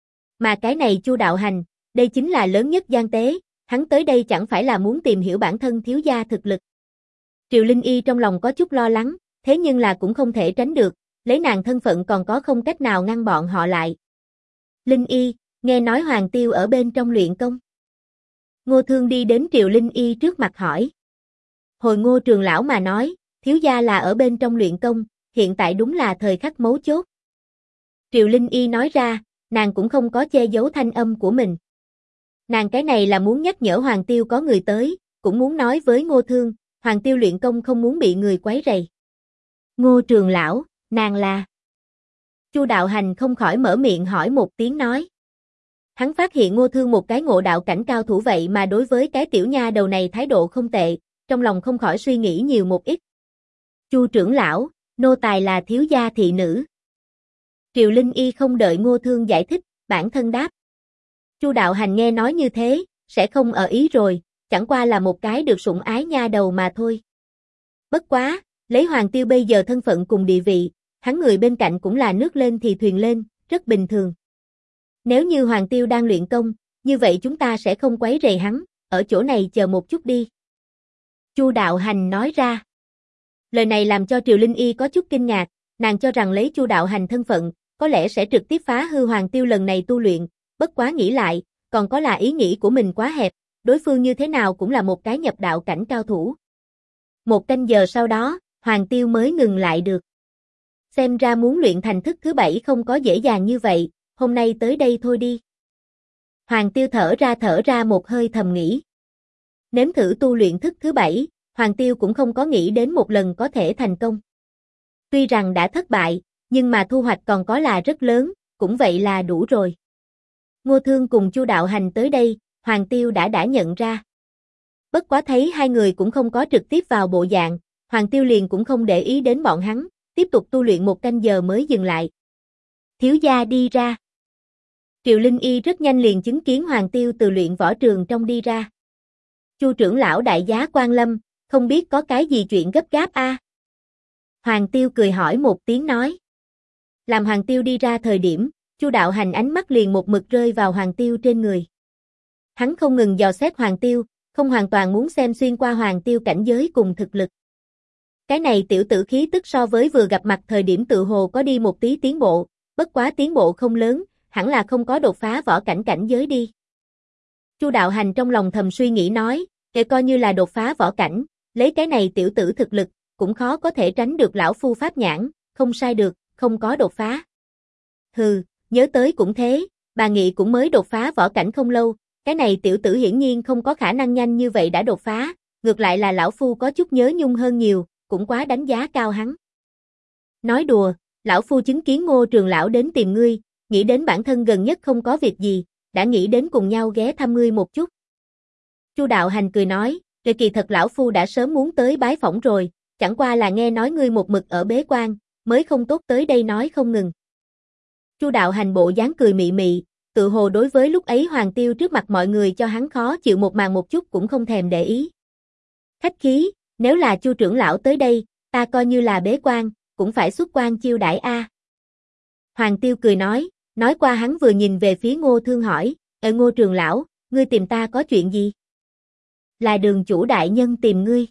Mà cái này Chu Đạo Hành, đây chính là lớn nhất gian tế, hắn tới đây chẳng phải là muốn tìm hiểu bản thân thiếu gia thực lực. Triệu Linh Y trong lòng có chút lo lắng, thế nhưng là cũng không thể tránh được, lấy nàng thân phận còn có không cách nào ngăn bọn họ lại. Linh Y, nghe nói Hoàng Tiêu ở bên trong luyện công. Ngô Thương đi đến Triệu Linh Y trước mặt hỏi. Hồi Ngô Trường lão mà nói, thiếu gia là ở bên trong luyện công, hiện tại đúng là thời khắc mấu chốt. Triệu Linh Y nói ra, nàng cũng không có che giấu thanh âm của mình. Nàng cái này là muốn nhắc nhở Hoàng Tiêu có người tới, cũng muốn nói với Ngô Thương, Hoàng Tiêu luyện công không muốn bị người quấy rầy. Ngô Trường lão, nàng là? Chu Đạo Hành không khỏi mở miệng hỏi một tiếng nói. Hắn phát hiện Ngô Thương một cái ngộ đạo cảnh cao thủ vậy mà đối với cái tiểu nha đầu này thái độ không tệ, trong lòng không khỏi suy nghĩ nhiều một ít. Chu trưởng lão, nô tài là thiếu gia thị nữ. Triều Linh Y không đợi Ngô Thương giải thích, bản thân đáp. Chu Đạo Hành nghe nói như thế, sẽ không ở ý rồi, chẳng qua là một cái được sủng ái nha đầu mà thôi. Bất quá, lấy Hoàng Tiêu bây giờ thân phận cùng địa vị, hắn người bên cạnh cũng là nước lên thì thuyền lên, rất bình thường. Nếu như Hoàng Tiêu đang luyện công, như vậy chúng ta sẽ không quấy rầy hắn, ở chỗ này chờ một chút đi. Chu Đạo Hành nói ra. Lời này làm cho Triều Linh Y có chút kinh ngạc, nàng cho rằng lấy Chu Đạo Hành thân phận, có lẽ sẽ trực tiếp phá hư Hoàng Tiêu lần này tu luyện, bất quá nghĩ lại, còn có là ý nghĩ của mình quá hẹp, đối phương như thế nào cũng là một cái nhập đạo cảnh cao thủ. Một canh giờ sau đó, Hoàng Tiêu mới ngừng lại được. Xem ra muốn luyện thành thức thứ 7 không có dễ dàng như vậy, hôm nay tới đây thôi đi. Hoàng Tiêu thở ra một hơi thầm nghĩ. Nếm thử tu luyện thức thứ 7, Hoàng Tiêu cũng không có nghĩ đến một lần có thể thành công. Tuy rằng đã thất bại, nhưng mà thu hoạch còn có là rất lớn, cũng vậy là đủ rồi. Ngô Thương cùng Chu Đạo Hành tới đây, Hoàng Tiêu đã nhận ra. Bất quá thấy hai người cũng không có trực tiếp vào bộ dạng, Hoàng Tiêu liền cũng không để ý đến bọn hắn, tiếp tục tu luyện một canh giờ mới dừng lại. Thiếu gia đi ra. Triều Linh Y rất nhanh liền chứng kiến Hoàng Tiêu từ luyện võ trường trong đi ra. Chu trưởng lão đại giá quan lâm, không biết có cái gì chuyện gấp gáp a? Hoàng Tiêu cười hỏi một tiếng nói. Làm Hoàng Tiêu đi ra thời điểm, Chu Đạo Hành ánh mắt liền một mực rơi vào Hoàng Tiêu trên người. Hắn không ngừng dò xét Hoàng Tiêu, không hoàn toàn muốn xem xuyên qua Hoàng Tiêu cảnh giới cùng thực lực. Cái này tiểu tử khí tức so với vừa gặp mặt thời điểm tự hồ có đi một tí tiến bộ, bất quá tiến bộ không lớn, hẳn là không có đột phá võ cảnh giới đi. Chu Đạo Hành trong lòng thầm suy nghĩ nói, kể coi như là đột phá võ cảnh, lấy cái này tiểu tử thực lực, cũng khó có thể tránh được lão phu pháp nhãn, không sai được, không có đột phá. Hừ, nhớ tới cũng thế, bà Nghị cũng mới đột phá võ cảnh không lâu, cái này tiểu tử hiển nhiên không có khả năng nhanh như vậy đã đột phá, ngược lại là lão phu có chút nhớ nhung hơn nhiều, cũng quá đánh giá cao hắn. Nói đùa, lão phu chứng kiến Ngô Trường lão đến tìm ngươi, nghĩ đến bản thân gần nhất không có việc gì, đã nghĩ đến cùng nhau ghé thăm ngươi một chút. Chu Đạo Hành cười nói, kỳ thật lão phu đã sớm muốn tới bái phỏng rồi, chẳng qua là nghe nói ngươi một mực ở bế quan, mới không tốt tới đây nói không ngừng. Chu Đạo Hành bộ dáng cười mị mị, tự hồ đối với lúc ấy Hoàng Tiêu trước mặt mọi người cho hắn khó chịu một màn một chút cũng không thèm để ý. Khách khí, nếu là Chu trưởng lão tới đây, ta coi như là bế quan, cũng phải xuất quan chiêu đãi a. Hoàng Tiêu cười nói qua hắn vừa nhìn về phía Ngô Thương hỏi, Ngô trưởng lão, ngươi tìm ta có chuyện gì? Là đường chủ đại nhân tìm ngươi.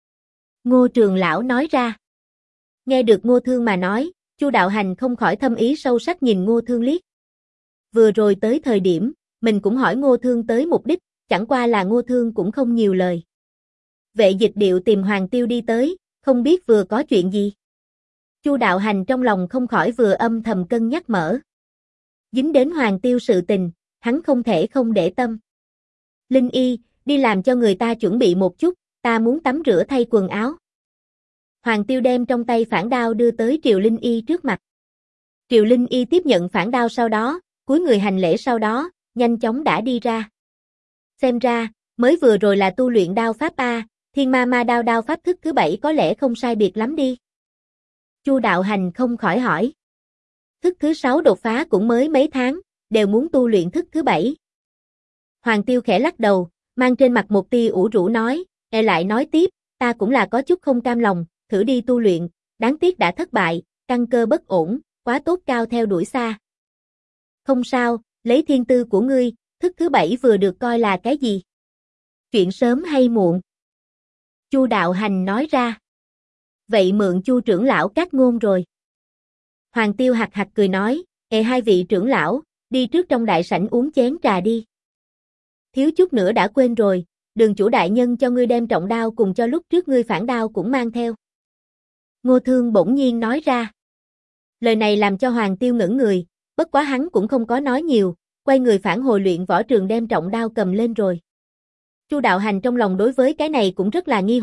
Ngô Trường lão nói ra. Nghe được Ngô Thương mà nói, Chu Đạo Hành không khỏi thâm ý sâu sắc nhìn Ngô Thương liếc. Vừa rồi tới thời điểm, mình cũng hỏi Ngô Thương tới mục đích, chẳng qua là Ngô Thương cũng không nhiều lời. Vệ Dịch Điệu tìm Hoàng Tiêu đi tới, không biết vừa có chuyện gì. Chu Đạo Hành trong lòng không khỏi vừa âm thầm cân nhắc mở. Dính đến Hoàng Tiêu sự tình, hắn không thể không để tâm. Linh Y, đi làm cho người ta chuẩn bị một chút, ta muốn tắm rửa thay quần áo. Hoàng Tiêu đem trong tay phản đao đưa tới Triều Linh Y trước mặt. Triều Linh Y tiếp nhận phản đao sau đó, cúi người hành lễ sau đó, nhanh chóng đã đi ra. Xem ra, mới vừa rồi là tu luyện đao pháp A, Thiên Ma đao pháp thức thứ 7 có lẽ không sai biệt lắm đi. Chu Đạo Hành không khỏi hỏi. Thức thứ 6 đột phá cũng mới mấy tháng, đều muốn tu luyện thức thứ 7. Hoàng Tiêu khẽ lắc đầu, mang trên mặt một tia ủ rũ nói, lại nói tiếp, ta cũng là có chút không cam lòng, thử đi tu luyện, đáng tiếc đã thất bại, căn cơ bất ổn, quá tốt cao theo đuổi xa. Không sao, lấy thiên tư của ngươi, thức thứ 7 vừa được coi là cái gì? Chuyện sớm hay muộn? Chu Đạo Hành nói ra. Vậy mượn Chu trưởng lão các ngôn rồi. Hoàng Tiêu hạc hạc cười nói, hai vị trưởng lão, đi trước trong đại sảnh uống chén trà đi. Thiếu chút nữa đã quên rồi, đường chủ đại nhân cho ngươi đem trọng đao cùng cho lúc trước ngươi phản đao cũng mang theo. Ngô Thương bỗng nhiên nói ra. Lời này làm cho Hoàng Tiêu ngẩn người, bất quá hắn cũng không có nói nhiều, quay người phản hồi luyện võ trường đem trọng đao cầm lên rồi. Chu Đạo Hành trong lòng đối với cái này cũng rất là nghi hoặc,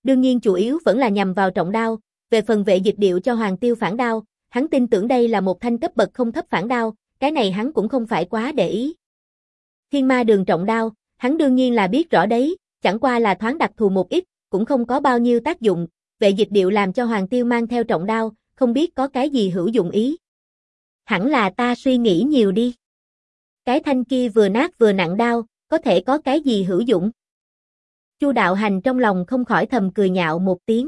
Đương nhiên chủ yếu vẫn là nhằm vào Trọng Đao, về phần Vệ Dịch Điệu cho Hoàng Tiêu phản đao, hắn tin tưởng đây là một thanh cấp bậc không thấp phản đao, cái này hắn cũng không phải quá để ý. Thiên Ma Đường Trọng Đao, hắn đương nhiên là biết rõ đấy, chẳng qua là thoáng đặc thù một ít, cũng không có bao nhiêu tác dụng, Vệ Dịch Điệu làm cho Hoàng Tiêu mang theo Trọng Đao, không biết có cái gì hữu dụng ý. Hẳn là ta suy nghĩ nhiều đi. Cái thanh kia vừa nát vừa nặng đao, có thể có cái gì hữu dụng? Chu Đạo Hành trong lòng không khỏi thầm cười nhạo một tiếng.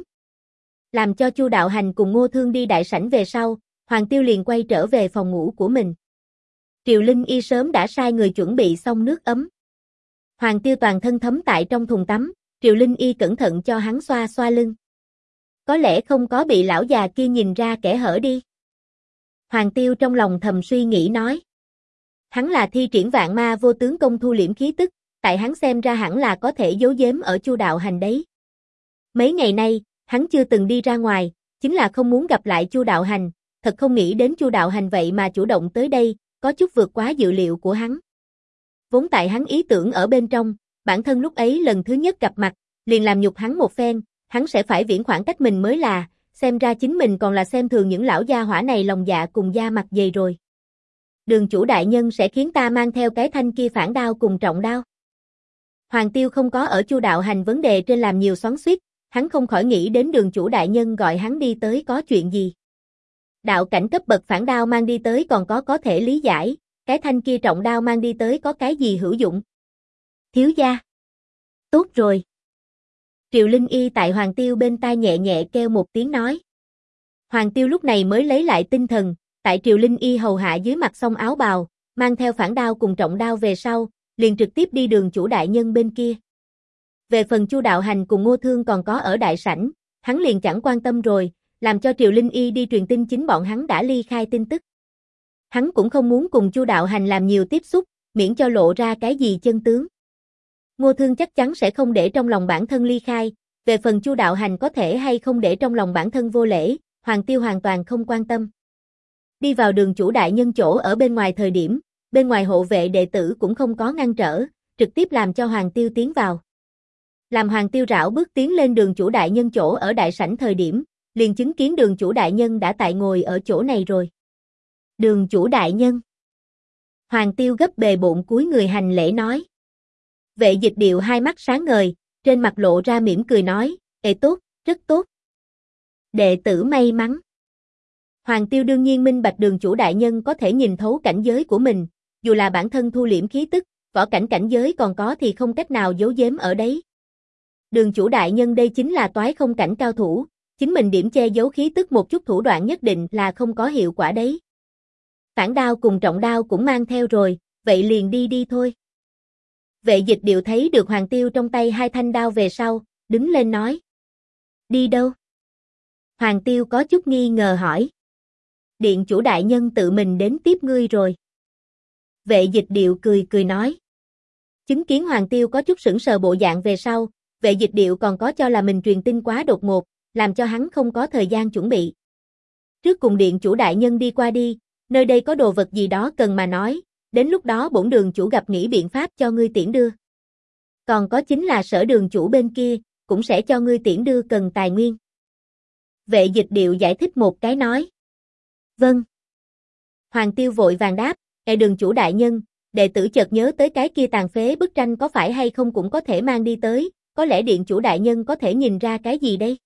Làm cho Chu Đạo Hành cùng Ngô Thương đi đại sảnh về sau, Hoàng Tiêu liền quay trở về phòng ngủ của mình. Triều Linh Y sớm đã sai người chuẩn bị xong nước ấm. Hoàng Tiêu toàn thân thấm tại trong thùng tắm, Triều Linh Y cẩn thận cho hắn xoa xoa lưng. Có lẽ không có bị lão già kia nhìn ra kẽ hở đi. Hoàng Tiêu trong lòng thầm suy nghĩ nói. Hắn là thi triển vạn ma vô tướng công thu liễm khí tức, tại hắn xem ra hẳn là có thể giấu giếm ở Chu Đạo Hành đấy. Mấy ngày nay, hắn chưa từng đi ra ngoài, chính là không muốn gặp lại Chu Đạo Hành, thật không nghĩ đến Chu Đạo Hành vậy mà chủ động tới đây, có chút vượt quá dự liệu của hắn. Vốn tại hắn ý tưởng ở bên trong, bản thân lúc ấy lần thứ nhất gặp mặt, liền làm nhục hắn một phen, hắn sẽ phải viễn khoảng cách mình mới là, xem ra chính mình còn là xem thường những lão gia hỏa này lòng dạ cùng da mặt dày rồi. Đường chủ đại nhân sẽ khiến ta mang theo cái thanh kia phản đao cùng trọng đao. Hoàng Tiêu không có ở Chu Đạo Hành vấn đề trên làm nhiều xoắn xuýt, hắn không khỏi nghĩ đến đường chủ đại nhân gọi hắn đi tới có chuyện gì. Đạo cảnh cấp bậc phản đao mang đi tới còn có thể lý giải, cái thanh kia trọng đao mang đi tới có cái gì hữu dụng. Thiếu gia. Tốt rồi. Triều Linh Y tại Hoàng Tiêu bên tai nhẹ nhẹ kêu một tiếng nói. Hoàng Tiêu lúc này mới lấy lại tinh thần, tại Triều Linh Y hầu hạ dưới mặc xong áo bào, mang theo phản đao cùng trọng đao về sau, liền trực tiếp đi đường chủ đại nhân bên kia. Về phần Chu Đạo Hành cùng Ngô Thương còn có ở đại sảnh, hắn liền chẳng quan tâm rồi, làm cho Triều Linh Y đi truyền tin chính bọn hắn đã ly khai tin tức. Hắn cũng không muốn cùng Chu Đạo Hành làm nhiều tiếp xúc, miễn cho lộ ra cái gì chân tướng. Ngô Thương chắc chắn sẽ không để trong lòng bản thân ly khai, về phần Chu Đạo Hành có thể hay không để trong lòng bản thân vô lễ, Hoàng Tiêu hoàn toàn không quan tâm. Đi vào đường chủ đại nhân chỗ ở bên ngoài thời điểm, bên ngoài hộ vệ đệ tử cũng không có ngăn trở, trực tiếp làm cho Hoàng Tiêu tiến vào. Làm Hoàng Tiêu rảo bước tiến lên đường chủ đại nhân chỗ ở đại sảnh thời điểm, liền chứng kiến đường chủ đại nhân đã tại ngồi ở chỗ này rồi. Đường chủ đại nhân. Hoàng Tiêu gấp bề bộn cúi người hành lễ nói. Vệ Dịch Điệu hai mắt sáng ngời, trên mặt lộ ra mỉm cười nói, tốt, rất tốt. Đệ tử may mắn. Hoàng Tiêu đương nhiên minh bạch đường chủ đại nhân có thể nhìn thấu cảnh giới của mình, dù là bản thân thu liễm khí tức, võ cảnh cảnh giới còn có thì không cách nào giấu giếm ở đấy. Đường chủ đại nhân đây chính là toái không cảnh cao thủ, chính mình điểm che giấu khí tức một chút thủ đoạn nhất định là không có hiệu quả đấy. Phản đao cùng trọng đao cũng mang theo rồi, vậy liền đi đi thôi. Vệ Dịch Điệu thấy được Hoàng Tiêu trong tay hai thanh đao về sau, đứng lên nói. Đi đâu? Hoàng Tiêu có chút nghi ngờ hỏi. Điện chủ đại nhân tự mình đến tiếp ngươi rồi. Vệ Dịch Điệu cười cười nói. Chứng kiến Hoàng Tiêu có chút sững sờ bộ dạng về sau, Vệ Dịch Điệu còn có cho là mình truyền tin quá đột ngột, làm cho hắn không có thời gian chuẩn bị. Trước cùng điện chủ đại nhân đi qua đi, nơi đây có đồ vật gì đó cần mà nói, đến lúc đó bổn đường chủ gặp nghĩ biện pháp cho ngươi tiễn đưa. Còn có chính là Sở đường chủ bên kia, cũng sẽ cho ngươi tiễn đưa cần tài nguyên. Vệ Dịch Điệu giải thích một cái nói. Vâng. Hoàng Tiêu vội vàng đáp, đường chủ đại nhân, đệ tử chợt nhớ tới cái kia tàn phế bức tranh có phải hay không cũng có thể mang đi tới, có lẽ điện chủ đại nhân có thể nhìn ra cái gì đây?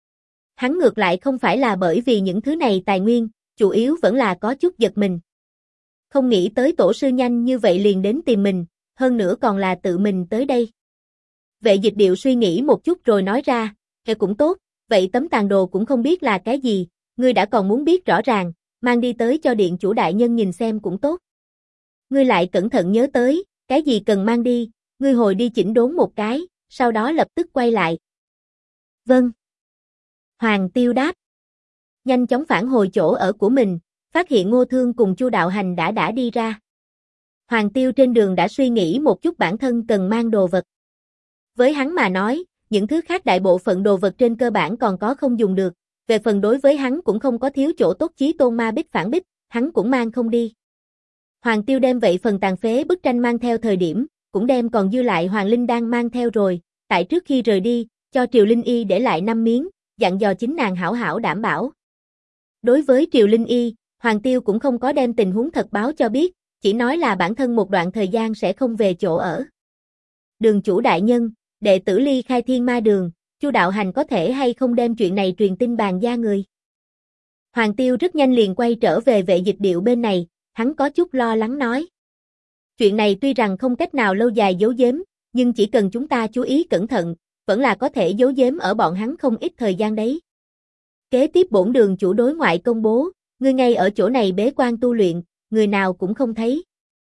Hắn ngược lại không phải là bởi vì những thứ này tài nguyên, chủ yếu vẫn là có chút giật mình. Không nghĩ tới tổ sư nhanh như vậy liền đến tìm mình, hơn nữa còn là tự mình tới đây. Vệ Dịch Điệu suy nghĩ một chút rồi nói ra, cũng tốt, vậy tấm tàn đồ cũng không biết là cái gì, ngươi đã còn muốn biết rõ ràng, mang đi tới cho điện chủ đại nhân nhìn xem cũng tốt. Ngươi lại cẩn thận nhớ tới, cái gì cần mang đi, ngươi hồi đi chỉnh đốn một cái, sau đó lập tức quay lại. Vâng. Hoàng Tiêu đáp. Nhanh chóng phản hồi chỗ ở của mình, phát hiện Ngô Thương cùng Chu Đạo Hành đã đi ra. Hoàng Tiêu trên đường đã suy nghĩ một chút bản thân cần mang đồ vật. Với hắn mà nói, những thứ khác đại bộ phận đồ vật trên cơ bản còn có không dùng được, về phần đối với hắn cũng không có thiếu chỗ tốt chí tôn ma bích phản bích, hắn cũng mang không đi. Hoàng Tiêu đem vậy phần tàn phế bức tranh mang theo thời điểm, cũng đem còn dư lại Hoàng Linh Đan mang theo rồi, tại trước khi rời đi, cho Triều Linh Y để lại 5 miếng, dặn dò chính nàng hảo hảo đảm bảo. Đối với Triều Linh Y, Hoàng Tiêu cũng không có đem tình huống thật báo cho biết, chỉ nói là bản thân một đoạn thời gian sẽ không về chỗ ở. Đường chủ đại nhân, đệ tử ly khai Thiên Ma Đường, Chu đạo hành có thể hay không đem chuyện này truyền tin bàn gia người. Hoàng Tiêu rất nhanh liền quay trở về Vệ Dịch Điệu bên này, hắn có chút lo lắng nói. Chuyện này tuy rằng không cách nào lâu dài giấu giếm, nhưng chỉ cần chúng ta chú ý cẩn thận, vẫn là có thể giấu giếm ở bọn hắn không ít thời gian đấy. Kế tiếp bổn đường chủ đối ngoại công bố, ngươi ngay ở chỗ này bế quan tu luyện, người nào cũng không thấy.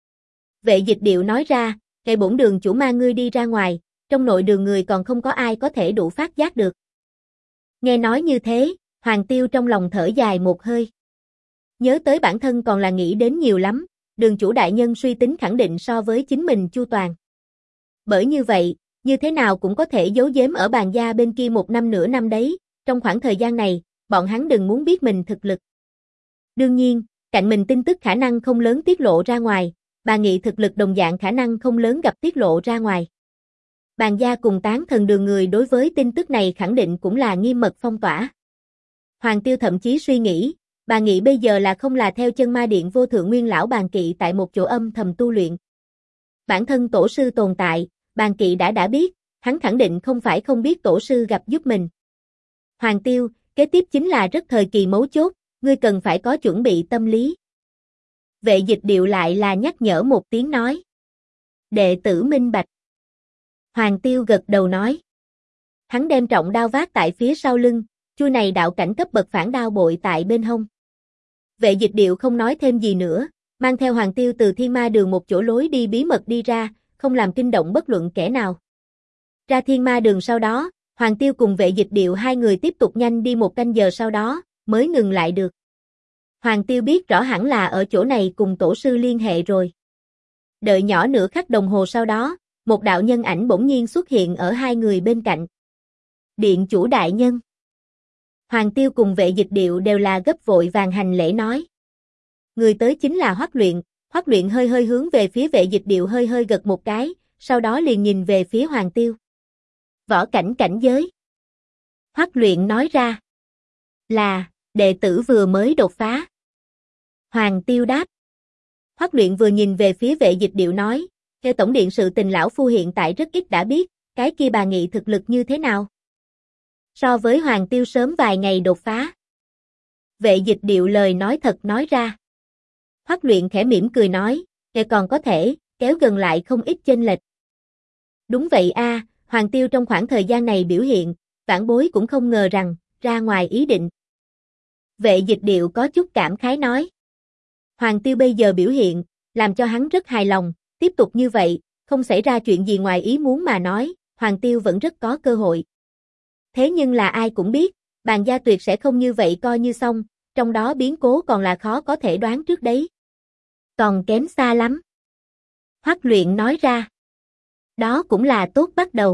Vệ Dịch Điệu nói ra, ngày bổn đường chủ mang ngươi đi ra ngoài, trong nội đường người còn không có ai có thể đủ phát giác được. Nghe nói như thế, Hoàng Tiêu trong lòng thở dài một hơi. Nhớ tới bản thân còn là nghĩ đến nhiều lắm, đường chủ đại nhân suy tính khẳng định so với chính mình chu toàn. Bởi như vậy, như thế nào cũng có thể giấu giếm ở bàn gia bên kia 1 năm nửa năm đấy, trong khoảng thời gian này, bọn hắn đừng muốn biết mình thực lực. Đương nhiên, cạnh mình tin tức khả năng không lớn tiết lộ ra ngoài, bà Nghị thực lực đồng dạng khả năng không lớn gặp tiết lộ ra ngoài. Bàn gia cùng Tán Thần Đường người đối với tin tức này khẳng định cũng là nghiêm mật phong tỏa. Hoàng Tiêu thậm chí suy nghĩ, bà Nghị bây giờ là không là theo chân ma điện vô thượng nguyên lão Bàn Kỵ tại một chỗ âm thầm tu luyện. Bản thân tổ sư tồn tại, Bàn Kỵ đã biết, hắn khẳng định không phải không biết tổ sư gặp giúp mình. Hoàng Tiêu, kế tiếp chính là rất thời kỳ mấu chốt, ngươi cần phải có chuẩn bị tâm lý. Vệ Dịch Điệu lại là nhắc nhở một tiếng nói. Đệ tử minh bạch. Hoàng Tiêu gật đầu nói. Hắn đem trọng đao vác tại phía sau lưng, chuôi này đạo cảnh cấp bậc phản đao bội tại bên hông. Vệ Dịch Điệu không nói thêm gì nữa, mang theo Hoàng Tiêu từ Thiên Ma Đường một chỗ lối đi bí mật đi ra, không làm kinh động bất luận kẻ nào. Ra Thiên Ma Đường sau đó, Hoàng Tiêu cùng Vệ Dịch Điệu hai người tiếp tục nhanh đi 1 canh giờ sau đó, mới ngừng lại được. Hoàng Tiêu biết rõ hẳn là ở chỗ này cùng tổ sư liên hệ rồi. Đợi nhỏ nửa khắc đồng hồ sau đó, một đạo nhân ảnh bỗng nhiên xuất hiện ở hai người bên cạnh. Điện chủ đại nhân. Hoàng Tiêu cùng Vệ Dịch Điệu đều là gấp vội vàng hành lễ nói. Người tới chính là Hoắc Luyện hơi hơi hướng về phía Vệ Dịch Điệu hơi hơi gật một cái, sau đó liền nhìn về phía Hoàng Tiêu. Võ cảnh cảnh giới. Hoắc Luyện nói ra. Là, đệ tử vừa mới đột phá. Hoàng Tiêu đáp. Hoắc Luyện vừa nhìn về phía Vệ Dịch Điệu nói, theo tổng điện sự tình lão phu hiện tại rất ít đã biết, cái kia bà Nghị thực lực như thế nào? So với Hoàng Tiêu sớm vài ngày đột phá. Vệ Dịch Điệu lời nói thật nói ra. Hoắc Luyện khẽ mỉm cười nói, còn có thể, kéo gần lại không ít chênh lệch. Đúng vậy a, Hoàng Tiêu trong khoảng thời gian này biểu hiện, vãn bối cũng không ngờ rằng, ra ngoài ý định. Vệ Dịch Điệu có chút cảm khái nói. Hoàng Tiêu bây giờ biểu hiện, làm cho hắn rất hài lòng, tiếp tục như vậy, không xảy ra chuyện gì ngoài ý muốn mà nói, Hoàng Tiêu vẫn rất có cơ hội. Thế nhưng là ai cũng biết, Bàn gia tuyệt sẽ không như vậy coi như xong, trong đó biến cố còn là khó có thể đoán trước đấy. Còn kém xa lắm. Hoắc Luyện nói ra. Đó cũng là tốt bắt đầu.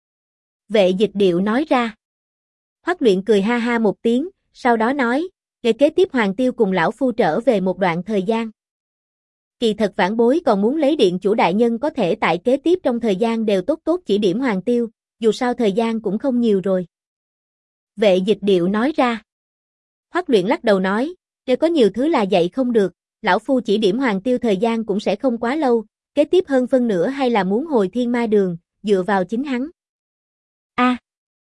Vệ Dịch Điệu nói ra. Hoắc Luyện cười ha ha một tiếng, sau đó nói, ngày kế tiếp Hoàng Tiêu cùng lão phu trở về một đoạn thời gian. Kỳ thật vãn bối còn muốn lấy điện chủ đại nhân có thể tại kế tiếp trong thời gian đều tốt tốt chỉ điểm Hoàng Tiêu, dù sao thời gian cũng không nhiều rồi. Vệ Dịch Điệu nói ra. Hoắc Luyện lắc đầu nói, nếu có nhiều thứ là dạy không được, lão phu chỉ điểm Hoàng Tiêu thời gian cũng sẽ không quá lâu, kế tiếp hơn phân nửa hay là muốn hồi Thiên Ma Đường, dựa vào chính hắn. A.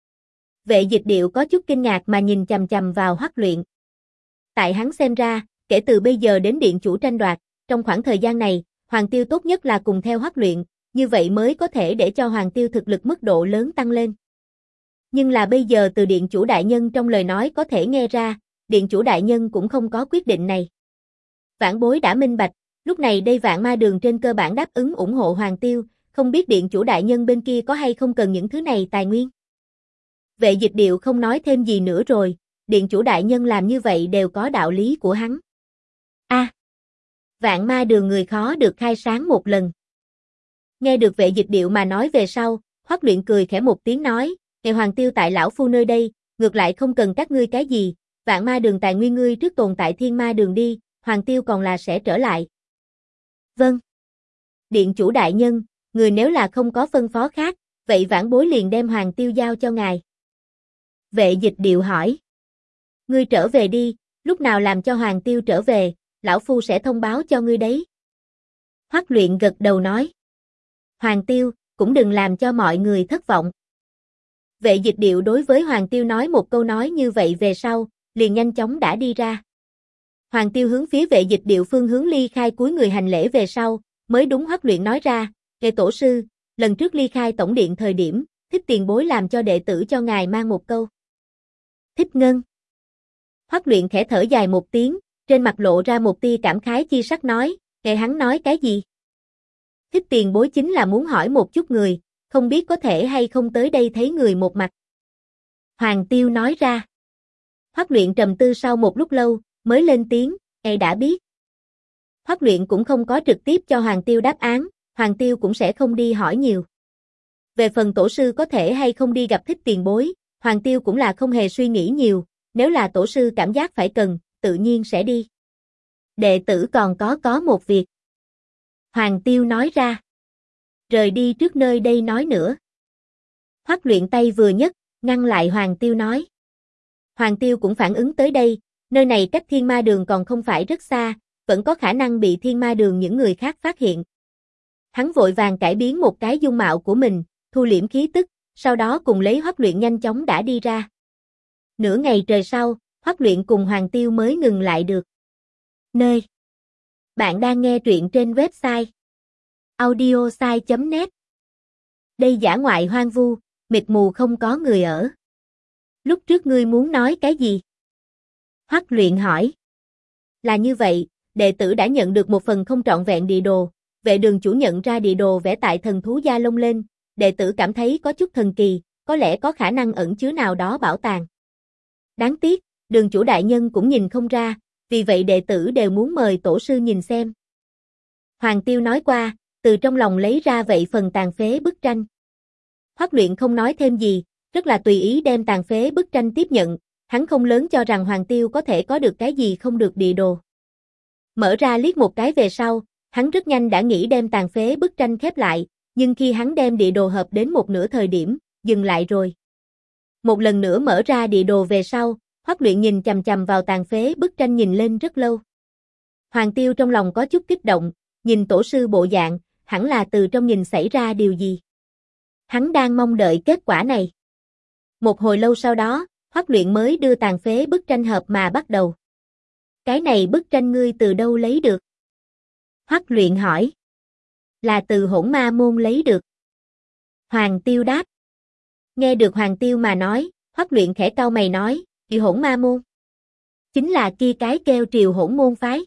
Vệ Dịch Điệu có chút kinh ngạc mà nhìn chằm chằm vào Hoắc Luyện. Tại hắn xem ra, kể từ bây giờ đến điện chủ tranh đoạt, trong khoảng thời gian này, Hoàng Tiêu tốt nhất là cùng theo Hoắc Luyện, như vậy mới có thể để cho Hoàng Tiêu thực lực mức độ lớn tăng lên. Nhưng là bây giờ từ điện chủ đại nhân trong lời nói có thể nghe ra, điện chủ đại nhân cũng không có quyết định này. Vãn bối đã minh bạch, lúc này đây Vạn Ma Đường trên cơ bản đáp ứng ủng hộ Hoàng Tiêu, không biết điện chủ đại nhân bên kia có hay không cần những thứ này tài nguyên. Vệ Dịch Điệu không nói thêm gì nữa rồi, điện chủ đại nhân làm như vậy đều có đạo lý của hắn. A. Vạn Ma Đường người khó được khai sáng một lần. Nghe được Vệ Dịch Điệu mà nói về sau, Hoắc Luyện cười khẽ một tiếng nói, ngày Hoàng Tiêu tại lão phu nơi đây, ngược lại không cần các ngươi cái gì, Vạn Ma Đường tài nguyên ngươi trước tồn tại Thiên Ma Đường đi, Hoàng Tiêu còn là sẽ trở lại. Vâng. Điện chủ đại nhân, người nếu là không có phân phó khác, vậy vãn bối liền đem Hoàng Tiêu giao cho ngài. Vệ Dịch Điệu hỏi. Ngươi trở về đi, lúc nào làm cho Hoàng Tiêu trở về, lão phu sẽ thông báo cho ngươi đấy. Hoắc Luyện gật đầu nói. Hoàng Tiêu, cũng đừng làm cho mọi người thất vọng. Vệ Dịch Điệu đối với Hoàng Tiêu nói một câu nói như vậy về sau, liền nhanh chóng đã đi ra. Hoàng Tiêu hướng phía Vệ Dịch Điệu phương hướng ly khai cúi người hành lễ về sau, mới đúng Hoắc Luyện nói ra, "Nghe tổ sư, lần trước ly khai tổng điện thời điểm, Thích tiền bối làm cho đệ tử cho ngài mang một câu." Thích Ngân. Hoắc Luyện khẽ thở dài một tiếng, trên mặt lộ ra một tia cảm khái chi sắc nói, "Nghe hắn nói cái gì?" Thích tiền bối chính là muốn hỏi một chút người, không biết có thể hay không tới đây thấy người một mặt. Hoàng Tiêu nói ra. Hoắc Luyện trầm tư sau một lúc lâu, mới lên tiếng, đã biết." Hoắc Luyện cũng không có trực tiếp cho Hoàng Tiêu đáp án, Hoàng Tiêu cũng sẽ không đi hỏi nhiều. Về phần tổ sư có thể hay không đi gặp Thích tiền bối, Hoàng Tiêu cũng là không hề suy nghĩ nhiều, nếu là tổ sư cảm giác phải cần, tự nhiên sẽ đi. Đệ tử còn có một việc. Hoàng Tiêu nói ra. Rời đi trước nơi đây nói nữa. Hoắc Luyện tay vừa nhấc, ngăn lại Hoàng Tiêu nói. Hoàng Tiêu cũng phản ứng tới đây, nơi này cách Thiên Ma Đường còn không phải rất xa, vẫn có khả năng bị Thiên Ma Đường những người khác phát hiện. Hắn vội vàng cải biến một cái dung mạo của mình, thu liễm khí tức, sau đó cùng lấy Hoắc Luyện nhanh chóng đã đi ra. Nửa ngày trời sau, Hoắc Luyện cùng Hoàng Tiêu mới ngừng lại được. Nơi. Bạn đang nghe truyện trên website audiosai.net. Đây dã ngoại hoang vu, mịt mù không có người ở. Lúc trước ngươi muốn nói cái gì? Hoắc Luyện hỏi. Là như vậy, đệ tử đã nhận được một phần không trọn vẹn địa đồ, vệ đường chủ nhận ra địa đồ vẽ tại thần thú gia lông lên, đệ tử cảm thấy có chút thần kỳ, có lẽ có khả năng ẩn chứa nào đó bảo tàng. Đáng tiếc, đường chủ đại nhân cũng nhìn không ra, vì vậy đệ tử đều muốn mời tổ sư nhìn xem. Hoàng Tiêu nói qua, từ trong lòng lấy ra vậy phần tàn phế bức tranh. Hoắc Luyện không nói thêm gì, rất là tùy ý đem tàn phế bức tranh tiếp nhận, hắn không lớn cho rằng Hoàng Tiêu có thể có được cái gì không được địa đồ. Mở ra liếc một cái về sau, hắn rất nhanh đã nghĩ đem tàn phế bức tranh khép lại, nhưng khi hắn đem địa đồ hợp đến một nửa thời điểm, dừng lại rồi. Một lần nữa mở ra địa đồ về sau, Hoắc Luyện nhìn chằm chằm vào tàn phế bức tranh nhìn lên rất lâu. Hoàng Tiêu trong lòng có chút kích động, nhìn tổ sư bộ dạng, hẳn là từ trong nhìn xảy ra điều gì. Hắn đang mong đợi kết quả này. Một hồi lâu sau đó, Hoắc Luyện mới đưa tàn phế bức tranh hợp mà bắt đầu. Cái này bức tranh ngươi từ đâu lấy được? Hoắc Luyện hỏi. Là từ Hỗn Ma Môn lấy được. Hoàng Tiêu đáp. Nghe được Hoàng Tiêu mà nói, Hoắc Luyện khẽ cau mày nói, Hỗn Ma Môn. Chính là kia cái kêu Triều Hỗn môn phái.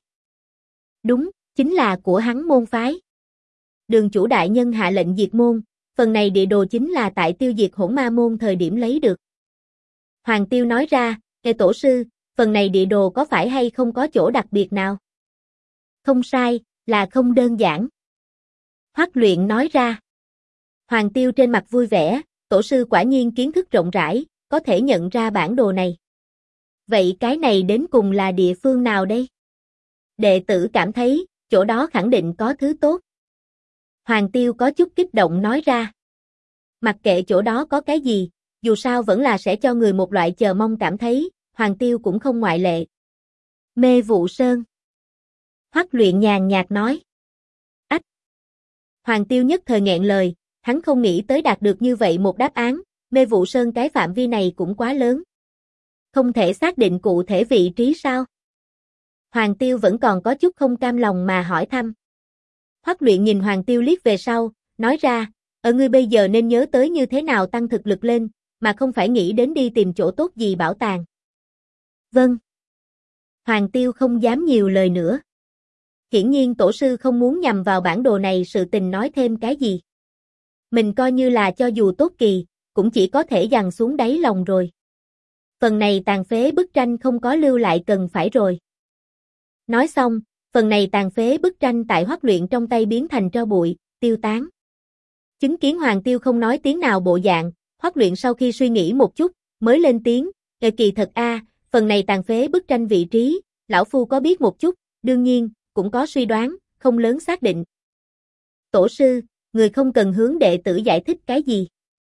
Đúng, chính là của hắn môn phái. Đường chủ đại nhân hạ lệnh diệt môn, phần này địa đồ chính là tại tiêu diệt Hỗn Ma Môn thời điểm lấy được. Hoàng Tiêu nói ra, nghe tổ sư, phần này địa đồ có phải hay không có chỗ đặc biệt nào? Không sai, là không đơn giản. Hoắc Luyện nói ra. Hoàng Tiêu trên mặt vui vẻ, tổ sư quả nhiên kiến thức rộng rãi, có thể nhận ra bản đồ này. Vậy cái này đến cùng là địa phương nào đây? Đệ tử cảm thấy, chỗ đó khẳng định có thứ tốt. Hoàng Tiêu có chút kích động nói ra. Mặc kệ chỗ đó có cái gì, dù sao vẫn là sẽ cho người một loại chờ mong cảm thấy, Hoàng Tiêu cũng không ngoại lệ. Mê Vụ Sơn. Hoắc Luyện nhàn nhạt nói. Ách. Hoàng Tiêu nhất thời nghẹn lời, hắn không nghĩ tới đạt được như vậy một đáp án, Mê Vụ Sơn cái phạm vi này cũng quá lớn. Không thể xác định cụ thể vị trí sao? Hoàng Tiêu vẫn còn có chút không cam lòng mà hỏi thăm. Hoắc Luyện nhìn Hoàng Tiêu liếc về sau, nói ra, ngươi bây giờ nên nhớ tới như thế nào tăng thực lực lên, mà không phải nghĩ đến đi tìm chỗ tốt gì bảo tàng. Vâng. Hoàng Tiêu không dám nhiều lời nữa. Hiển nhiên tổ sư không muốn nhằm vào bản đồ này sự tình nói thêm cái gì. Mình coi như là cho dù tốt kỳ, cũng chỉ có thể dằn xuống đáy lòng rồi. Phần này tàn phế bức tranh không có lưu lại cần phải rồi. Nói xong, phần này tàn phế bức tranh tại Hoắc Luyện trong tay biến thành tro bụi, tiêu tán. Chứng kiến Hoàng Tiêu không nói tiếng nào bộ dạng, Hoắc Luyện sau khi suy nghĩ một chút, mới lên tiếng, kỳ thật phần này tàn phế bức tranh vị trí, lão phu có biết một chút, đương nhiên, cũng có suy đoán, không lớn xác định. Tổ sư, người không cần hướng đệ tử giải thích cái gì.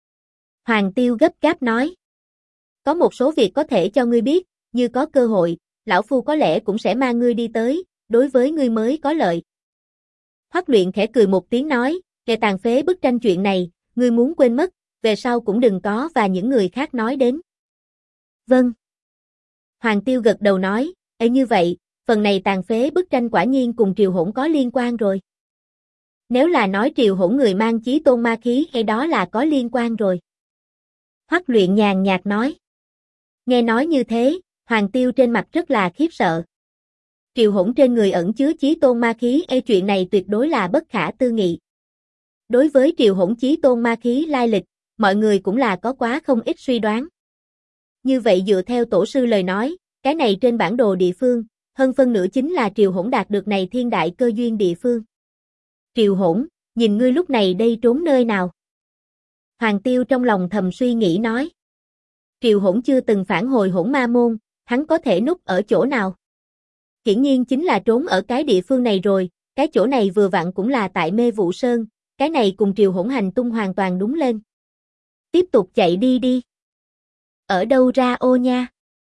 Hoàng Tiêu gấp gáp nói. Có một số việc có thể cho ngươi biết, như có cơ hội, lão phu có lẽ cũng sẽ mang ngươi đi tới, đối với ngươi mới có lợi. Hoắc Luyện khẽ cười một tiếng nói, kẻ tàn phế bức tranh chuyện này, ngươi muốn quên mất, về sau cũng đừng có và những người khác nói đến. Vâng. Hoàng Tiêu gật đầu nói, như vậy, phần này tàn phế bức tranh quả nhiên cùng Triều Hỗn có liên quan rồi. Nếu là nói Triều Hỗn người mang chí tôn ma khí hay đó là có liên quan rồi. Hoắc Luyện nhàn nhạt nói. Nghe nói như thế, Hoàng Tiêu trên mặt rất là khiếp sợ. Triều Hỗn trên người ẩn chứa chí tôn ma khí, chuyện này tuyệt đối là bất khả tư nghị. Đối với Triều Hỗn chí tôn ma khí lai lịch, mọi người cũng là có quá không ít suy đoán. Như vậy dựa theo tổ sư lời nói, cái này trên bản đồ địa phương, hơn phân nửa chính là Triều Hỗn đạt được này thiên đại cơ duyên địa phương. Triều Hỗn, nhìn ngươi lúc này đây trốn nơi nào? Hoàng Tiêu trong lòng thầm suy nghĩ nói. Triều Hỗn chưa từng phản hồi Hỗn Ma môn, hắn có thể núp ở chỗ nào? Hiển nhiên chính là trốn ở cái địa phương này rồi, cái chỗ này vừa vặn cũng là tại Mê Vụ Sơn, cái này cùng Triều Hỗn hành tung hoàn toàn đúng lên. Tiếp tục chạy đi đi. Ở đâu ra ô nha?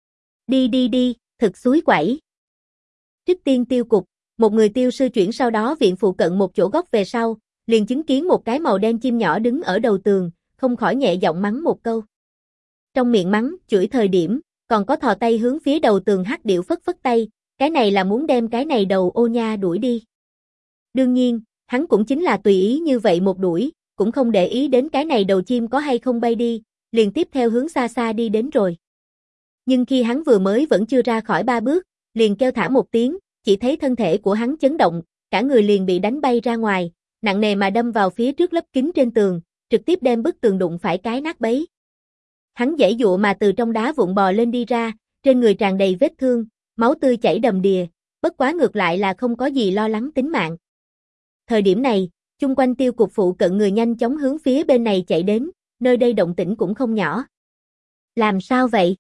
Đi, thực xúi quẩy. Trước tiên tiêu cục, một người tiêu sư chuyển sau đó viện phụ cận một chỗ góc về sau, liền chứng kiến một cái màu đen chim nhỏ đứng ở đầu tường, không khỏi nhẹ giọng mắng một câu. Trong miệng mắng, chửi thời điểm, còn có thò tay hướng phía đầu tường hắc điểu phất phất tay, cái này là muốn đem cái này đầu ô nha đuổi đi. Đương nhiên, hắn cũng chính là tùy ý như vậy một đuổi, cũng không để ý đến cái này đầu chim có hay không bay đi, liền tiếp theo hướng xa xa đi đến rồi. Nhưng khi hắn vừa mới vẫn chưa ra khỏi 3 bước, liền kêu thả một tiếng, chỉ thấy thân thể của hắn chấn động, cả người liền bị đánh bay ra ngoài, nặng nề mà đâm vào phía trước lớp kính trên tường, trực tiếp đem bức tường đụng phải cái nát bấy. Hắn giãy dụa mà từ trong đá vụn bò lên đi ra, trên người tràn đầy vết thương, máu tươi chảy đầm đìa, bất quá ngược lại là không có gì lo lắng tính mạng. Thời điểm này, chung quanh tiêu cục phụ cận người nhanh chóng hướng phía bên này chạy đến, nơi đây động tĩnh cũng không nhỏ. Làm sao vậy?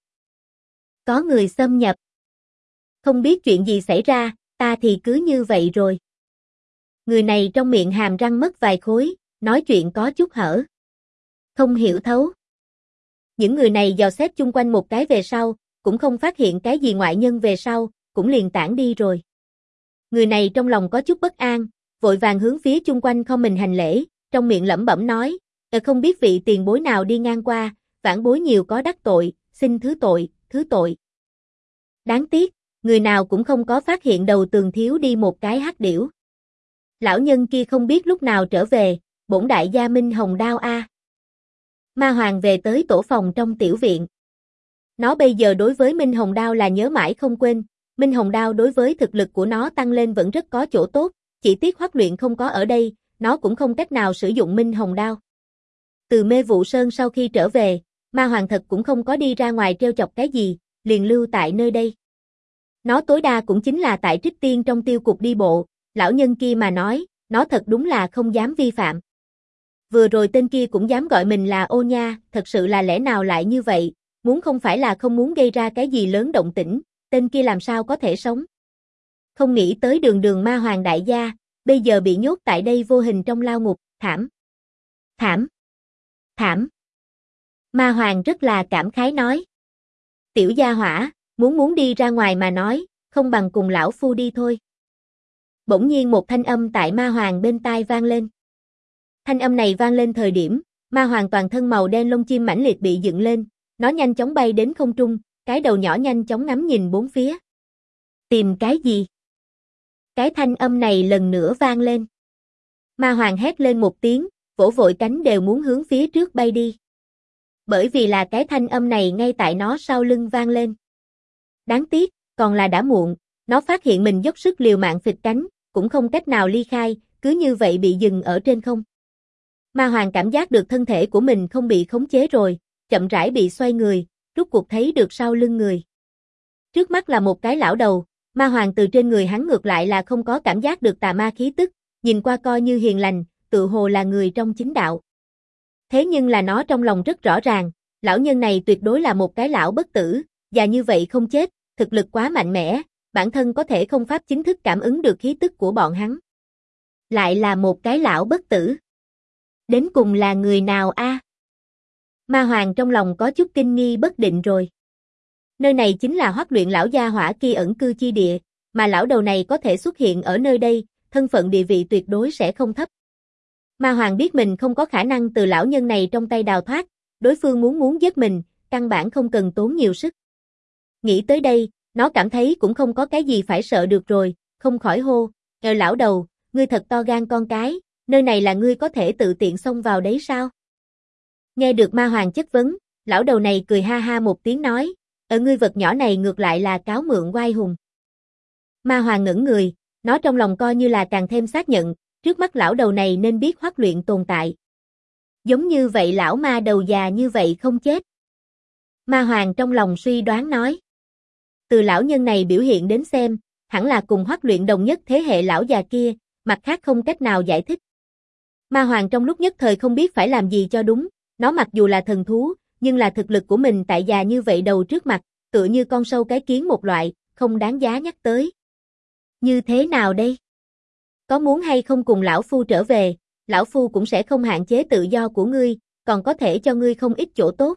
Có người xâm nhập. Không biết chuyện gì xảy ra, ta thì cứ như vậy rồi. Người này trong miệng hàm răng mất vài khối, nói chuyện có chút hở. Không hiểu thấu. Những người này dò xét chung quanh một cái về sau, cũng không phát hiện cái gì ngoại nhân về sau, cũng liền tản đi rồi. Người này trong lòng có chút bất an, vội vàng hướng phía chung quanh không mình hành lễ, trong miệng lẩm bẩm nói, không biết vị tiền bối nào đi ngang qua, vãn bối nhiều có đắc tội, xin thứ tội, thứ tội. Đáng tiếc, người nào cũng không có phát hiện đầu tường thiếu đi một cái hắc điểu. Lão nhân kia không biết lúc nào trở về, bổn đại gia Minh Hồng Đao a. Ma Hoàng về tới tổ phòng trong tiểu viện. Nó bây giờ đối với Minh Hồng Đao là nhớ mãi không quên, Minh Hồng Đao đối với thực lực của nó tăng lên vẫn rất có chỗ tốt, chỉ tiếc Hoắc Luyện không có ở đây, nó cũng không cách nào sử dụng Minh Hồng Đao. Từ Mê Vụ Sơn sau khi trở về, Ma Hoàng thật cũng không có đi ra ngoài trêu chọc cái gì, liền lưu tại nơi đây. Nó tối đa cũng chính là tại Trích Tiên trong tiêu cục đi bộ, lão nhân kia mà nói, nó thật đúng là không dám vi phạm. Vừa rồi tên kia cũng dám gọi mình là ô nha, thật sự là lẽ nào lại như vậy, muốn không phải là không muốn gây ra cái gì lớn động tĩnh, tên kia làm sao có thể sống. Không nghĩ tới đường đường Ma Hoàng đại gia, bây giờ bị nhốt tại đây vô hình trong lao ngục, thảm. Thảm. Thảm. Ma Hoàng rất là cảm khái nói. Tiểu gia hỏa, muốn đi ra ngoài mà nói, không bằng cùng lão phu đi thôi. Bỗng nhiên một thanh âm tại Ma Hoàng bên tai vang lên. Thanh âm này vang lên thời điểm, Ma Hoàng toàn thân màu đen lông chim mãnh liệt bị dựng lên, nó nhanh chóng bay đến không trung, cái đầu nhỏ nhanh chóng ngắm nhìn bốn phía. Tìm cái gì? Cái thanh âm này lần nữa vang lên. Ma Hoàng hét lên một tiếng, vỗ vội cánh đều muốn hướng phía trước bay đi. Bởi vì là cái thanh âm này ngay tại nó sau lưng vang lên. Đáng tiếc, còn là đã muộn, nó phát hiện mình dốc sức liều mạng phịch cánh, cũng không cách nào ly khai, cứ như vậy bị dừng ở trên không. Ma Hoàng cảm giác được thân thể của mình không bị khống chế rồi, chậm rãi bị xoay người, rút cuộc thấy được sau lưng người. Trước mắt là một cái lão đầu, Ma Hoàng từ trên người hắn ngược lại là không có cảm giác được tà ma khí tức, nhìn qua coi như hiền lành, tự hồ là người trong chính đạo. Thế nhưng là nó trong lòng rất rõ ràng, lão nhân này tuyệt đối là một cái lão bất tử, già như vậy không chết, thực lực quá mạnh mẽ, bản thân có thể không pháp chính thức cảm ứng được khí tức của bọn hắn. Lại là một cái lão bất tử. Đến cùng là người nào a? Ma Hoàng trong lòng có chút kinh nghi bất định rồi. Nơi này chính là Hoắc Luyện lão gia hỏa kia ẩn cư chi địa, mà lão đầu này có thể xuất hiện ở nơi đây, thân phận địa vị tuyệt đối sẽ không thấp. Ma Hoàng biết mình không có khả năng từ lão nhân này trong tay đào thoát, đối phương muốn giết mình, căn bản không cần tốn nhiều sức. Nghĩ tới đây, nó cảm thấy cũng không có cái gì phải sợ được rồi, không khỏi hô, lão đầu, ngươi thật to gan con cái, nơi này là ngươi có thể tự tiện xông vào đấy sao? Nghe được Ma Hoàng chất vấn, lão đầu này cười ha ha một tiếng nói, ngươi vật nhỏ này ngược lại là cáo mượn oai hùng. Ma Hoàng ngẩn người, nó trong lòng coi như là càng thêm xác nhận, trước mắt lão đầu này nên biết Hoắc Luyện tồn tại. Giống như vậy lão ma đầu già như vậy không chết. Ma Hoàng trong lòng suy đoán nói. Từ lão nhân này biểu hiện đến xem, hẳn là cùng Hoắc Luyện đồng nhất thế hệ lão già kia, mặt khác không cách nào giải thích. Ma Hoàng trong lúc nhất thời không biết phải làm gì cho đúng, nó mặc dù là thần thú, nhưng là thực lực của mình tại già như vậy đầu trước mặt, tựa như con sâu cái kiến một loại, không đáng giá nhắc tới. Như thế nào đây? Có muốn hay không cùng lão phu trở về, lão phu cũng sẽ không hạn chế tự do của ngươi, còn có thể cho ngươi không ít chỗ tốt.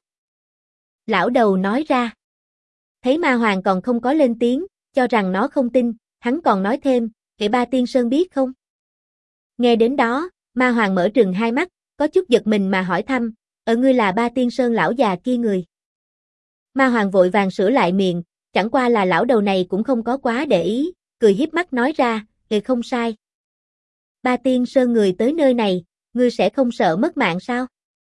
Lão đầu nói ra. Thấy Ma Hoàng còn không có lên tiếng, cho rằng nó không tin, hắn còn nói thêm, kể Ba Tiên Sơn biết không? Nghe đến đó, Ma Hoàng mở trừng hai mắt, có chút giật mình mà hỏi thăm, ngươi là Ba Tiên Sơn lão già kia người. Ma Hoàng vội vàng sửa lại miệng, chẳng qua là lão đầu này cũng không có quá để ý, cười hiếp mắt nói ra, không sai. Ba Tiên Sơn người tới nơi này, ngươi sẽ không sợ mất mạng sao?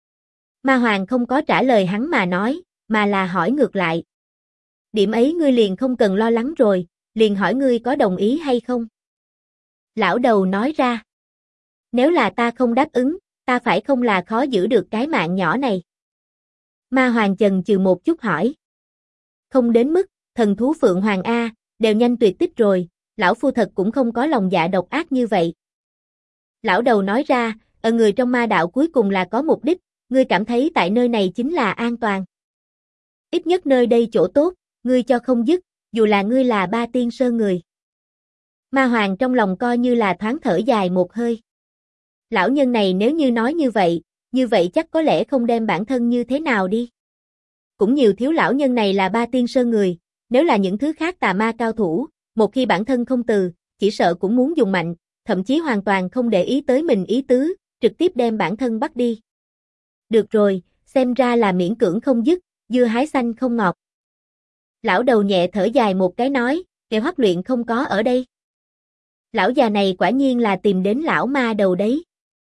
Ma Hoàng không có trả lời hắn mà nói, mà là hỏi ngược lại. Điểm ấy ngươi liền không cần lo lắng rồi, liền hỏi ngươi có đồng ý hay không? Lão đầu nói ra. Nếu là ta không đáp ứng, ta phải không là khó giữ được cái mạng nhỏ này. Ma Hoàng chần chừ một chút hỏi. Không đến mức, thần thú Phượng Hoàng A, đều nhanh tuyệt tích rồi, lão phu thật cũng không có lòng dạ độc ác như vậy. Lão đầu nói ra, người trong ma đạo cuối cùng là có mục đích, ngươi cảm thấy tại nơi này chính là an toàn. Ít nhất nơi đây chỗ tốt, ngươi cho không dứt, dù là ngươi là Ba Tiên Sơn người. Ma Hoàng trong lòng coi như là thoáng thở dài một hơi. Lão nhân này nếu như nói như vậy chắc có lẽ không đem bản thân như thế nào đi. Cũng nhiều thiếu lão nhân này là Ba Tiên Sơn người, nếu là những thứ khác tà ma cao thủ, một khi bản thân không từ, chỉ sợ cũng muốn dùng mạnh, thậm chí hoàn toàn không để ý tới mình ý tứ, trực tiếp đem bản thân bắt đi. Được rồi, xem ra là miễn cưỡng không dứt, dưa hái xanh không ngọt. Lão đầu nhẹ thở dài một cái nói, Hoắc Luyện không có ở đây. Lão già này quả nhiên là tìm đến lão ma đầu đấy.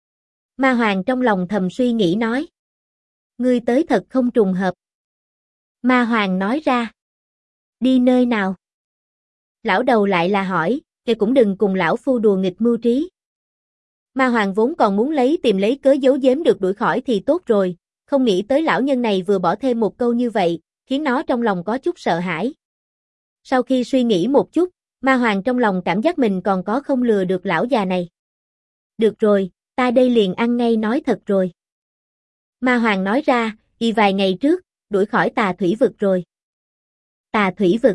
Ma Hoàng trong lòng thầm suy nghĩ nói. Ngươi tới thật không trùng hợp. Ma Hoàng nói ra. Đi nơi nào? Lão đầu lại là hỏi, cũng đừng cùng lão phu đùa nghịch mưu trí. Ma Hoàng vốn còn muốn tìm lấy cớ giấu giếm được đuổi khỏi thì tốt rồi, không nghĩ tới lão nhân này vừa bỏ thêm một câu như vậy, khiến nó trong lòng có chút sợ hãi. Sau khi suy nghĩ một chút, Ma Hoàng trong lòng cảm giác mình còn có không lừa được lão già này. Được rồi, ta đây liền ăn ngay nói thật rồi. Ma Hoàng nói ra, vài ngày trước, đuổi khỏi Tà Thủy Vực rồi. Tà Thủy Vực.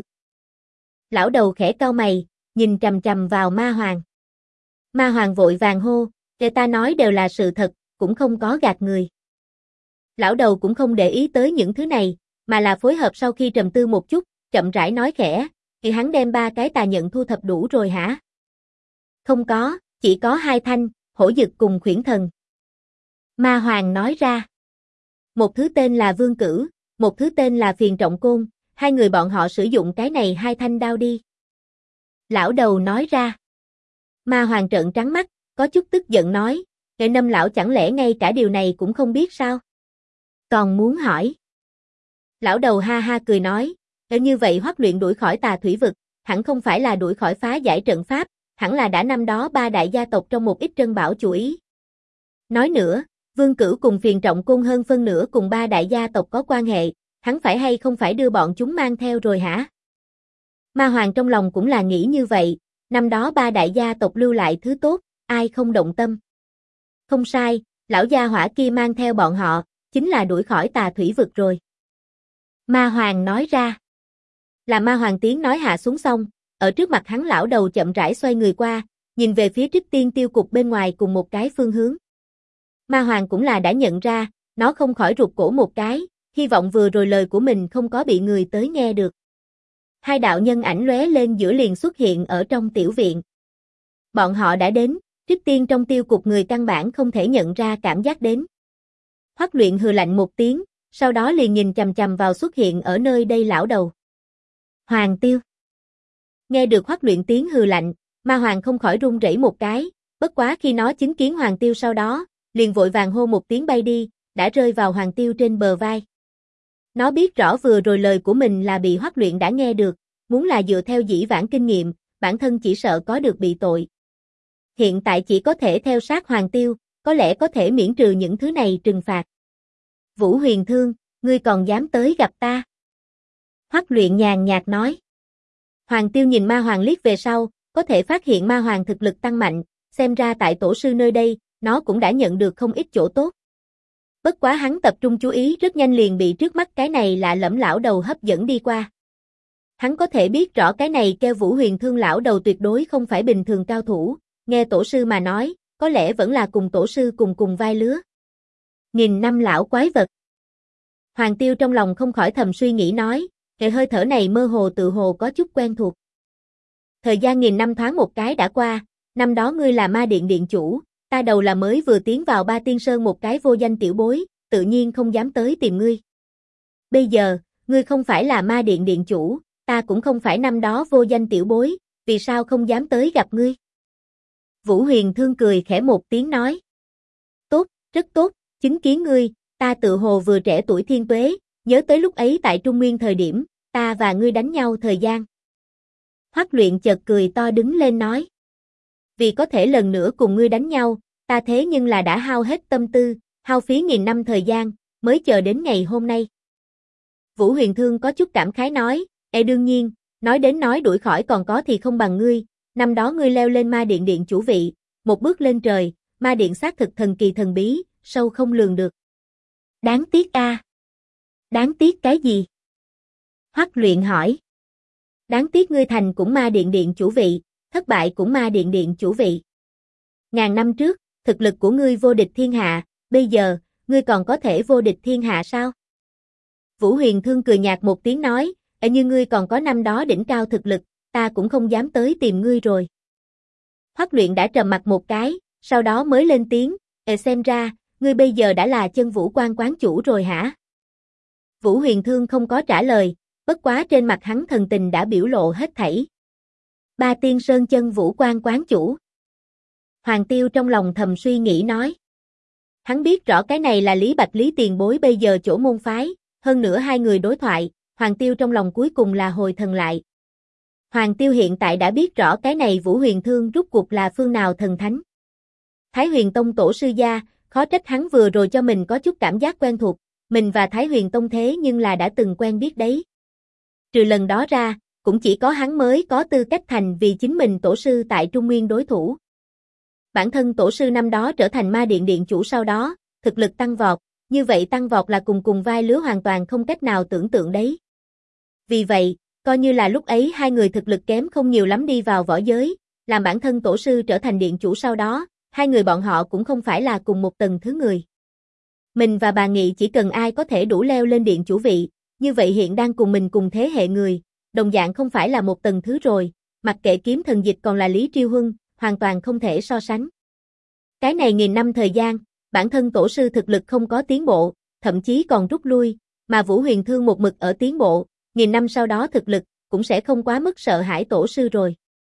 Lão đầu khẽ cau mày, nhìn chằm chằm vào Ma Hoàng. Ma Hoàng vội vàng hô, ta nói đều là sự thật, cũng không có gạt người. Lão đầu cũng không để ý tới những thứ này, mà là phối hợp sau khi trầm tư một chút, chậm rãi nói khẽ, hắn đem 3 cái tà nhận thu thập đủ rồi hả? Không có, chỉ có 2 thanh, Hổ Dực cùng Khuyển Thần. Ma Hoàng nói ra. Một thứ tên là Vương Cử, một thứ tên là Phiền Trọng Côn, 2 người bọn họ sử dụng cái này 2 thanh đao đi. Lão đầu nói ra. Ma Hoàng trợn trắng mắt, có chút tức giận nói, Nâm lão chẳng lẽ ngay cả điều này cũng không biết sao? Còn muốn hỏi. Lão đầu ha ha cười nói, như vậy Hoắc Luyện đuổi khỏi Tà Thủy Vực, hẳn không phải là đuổi khỏi phá giải trận pháp, hẳn là đã năm đó 3 đại gia tộc trong một ít trân bảo chủ ý. Nói nữa, Vương Cửu cùng Phiền Trọng Côn hơn phân nửa cùng 3 đại gia tộc có quan hệ, hắn phải hay không phải đưa bọn chúng mang theo rồi hả? Ma Hoàng trong lòng cũng là nghĩ như vậy, năm đó 3 đại gia tộc lưu lại thứ tốt, ai không động tâm. Không sai, lão gia hỏa kia mang theo bọn họ, chính là đuổi khỏi Tà Thủy Vực rồi. Ma Hoàng nói ra. Là Ma Hoàng tiếng nói hạ xuống xong, ở trước mặt hắn lão đầu chậm rãi xoay người qua, nhìn về phía Trích Tiên Tiêu Cục bên ngoài cùng một cái phương hướng. Ma Hoàng cũng là đã nhận ra, nó không khỏi rụt cổ một cái, hy vọng vừa rồi lời của mình không có bị người tới nghe được. Hai đạo nhân ảnh lóe lên giữa liền xuất hiện ở trong tiểu viện. Bọn họ đã đến, trước tiên trong tiêu cục người căn bản không thể nhận ra cảm giác đến. Hoắc Luyện hừ lạnh một tiếng, sau đó liền nhìn chằm chằm vào xuất hiện ở nơi đây lão đầu. Hoàng Tiêu. Nghe được Hoắc Luyện tiếng hừ lạnh, Ma Hoàng không khỏi run rẩy một cái, bất quá khi nó chứng kiến Hoàng Tiêu sau đó, liền vội vàng hô một tiếng bay đi, đã rơi vào Hoàng Tiêu trên bờ vai. Nó biết rõ vừa rồi lời của mình là bị Hoắc Luyện đã nghe được, muốn là dựa theo dĩ vãng kinh nghiệm, bản thân chỉ sợ có được bị tội. Hiện tại chỉ có thể theo sát Hoàng Tiêu, có lẽ có thể miễn trừ những thứ này trừng phạt. Vũ Huyền Thương, ngươi còn dám tới gặp ta? Hoắc Luyện nhàn nhạt nói. Hoàng Tiêu nhìn Ma Hoàng liếc về sau, có thể phát hiện Ma Hoàng thực lực tăng mạnh, xem ra tại tổ sư nơi đây, nó cũng đã nhận được không ít chỗ tốt. Bất quá hắn tập trung chú ý rất nhanh liền bị trước mắt cái này lạ lẫm lão đầu hấp dẫn đi qua. Hắn có thể biết rõ cái này kêu Vũ Huyền Thương lão đầu tuyệt đối không phải bình thường cao thủ, nghe tổ sư mà nói, có lẽ vẫn là cùng tổ sư cùng vai lứa. Nghìn năm lão quái vật. Hoàng Tiêu trong lòng không khỏi thầm suy nghĩ nói, cái hơi thở này mơ hồ tự hồ có chút quen thuộc. Thời gian nghìn năm thoáng một cái đã qua, năm đó ngươi là Ma Điện điện chủ, ta đầu là mới vừa tiến vào Ba Tiên Sơn một cái vô danh tiểu bối, tự nhiên không dám tới tìm ngươi. Bây giờ, ngươi không phải là Ma Điện điện chủ, ta cũng không phải năm đó vô danh tiểu bối, vì sao không dám tới gặp ngươi? Vũ Huyền Thương cười khẽ một tiếng nói. Tốt, rất tốt, chứng kiến ngươi, ta tự hồ vừa trẻ tuổi thiên tuế, nhớ tới lúc ấy tại Trung Nguyên thời điểm, ta và ngươi đánh nhau thời gian. Hoắc Luyện chợt cười to đứng lên nói. Vì có thể lần nữa cùng ngươi đánh nhau, ta thế nhưng là đã hao hết tâm tư, hao phí nghìn năm thời gian, mới chờ đến ngày hôm nay. Vũ Huyền Thương có chút cảm khái nói, đương nhiên, nói đến nói đuổi khỏi còn có thì không bằng ngươi, năm đó ngươi leo lên Ma Điện điện chủ vị, một bước lên trời, Ma Điện xác thực thần kỳ thần bí, sâu không lường được. Đáng tiếc a. Đáng tiếc cái gì? Hoắc Luyện hỏi. Đáng tiếc ngươi thành cũng Ma Điện điện chủ vị, thất bại cũng Ma Điện điện chủ vị. Ngàn năm trước, thực lực của ngươi vô địch thiên hạ, bây giờ, ngươi còn có thể vô địch thiên hạ sao? Vũ Huyền Thương cười nhạt một tiếng nói, như ngươi còn có năm đó đỉnh cao thực lực, ta cũng không dám tới tìm ngươi rồi. Hoắc Luyện đã trầm mặt một cái, sau đó mới lên tiếng, xem ra, ngươi bây giờ đã là Chân Vũ Quan quán chủ rồi hả? Vũ Huyền Thương không có trả lời, bất quá trên mặt hắn thần tình đã biểu lộ hết thảy. Ba Tiên Sơn Chân Vũ Quan quán chủ. Hoàng Tiêu trong lòng thầm suy nghĩ nói. Hắn biết rõ cái này là Lý Bạch Lý tiền bối bây giờ chỗ môn phái, hơn nữa hai người đối thoại, Hoàng Tiêu trong lòng cuối cùng là hồi thần lại. Hoàng Tiêu hiện tại đã biết rõ cái này Vũ Huyền Thương rút cuộc là phương nào thần thánh. Thái Huyền Tông tổ sư gia, khó trách hắn vừa rồi cho mình có chút cảm giác quen thuộc, mình và Thái Huyền Tông thế nhưng là đã từng quen biết đấy. Trừ lần đó ra, cũng chỉ có hắn mới có tư cách thành vì chính mình tổ sư tại Trung Nguyên đối thủ. Bản thân tổ sư năm đó trở thành Ma Điện điện chủ sau đó, thực lực tăng vọt, như vậy tăng vọt là cùng vai lứa hoàn toàn không cách nào tưởng tượng đấy. Vì vậy, coi như là lúc ấy hai người thực lực kém không nhiều lắm đi vào võ giới, làm bản thân tổ sư trở thành điện chủ sau đó, hai người bọn họ cũng không phải là cùng một tầng thứ người. Mình và bà Nghị chỉ cần ai có thể đủ leo lên điện chủ vị, như vậy hiện đang cùng mình cùng thế hệ người, đồng dạng không phải là một tầng thứ rồi, mặc kệ kiếm thần dịch còn là Lý Triêu Huân, hoàn toàn không thể so sánh. Cái này nghìn năm thời gian, bản thân tổ sư thực lực không có tiến bộ, thậm chí còn rút lui, mà Vũ Huyền Thương một mực ở tiến bộ, nghìn năm sau đó thực lực cũng sẽ không quá mức sợ hãi tổ sư rồi.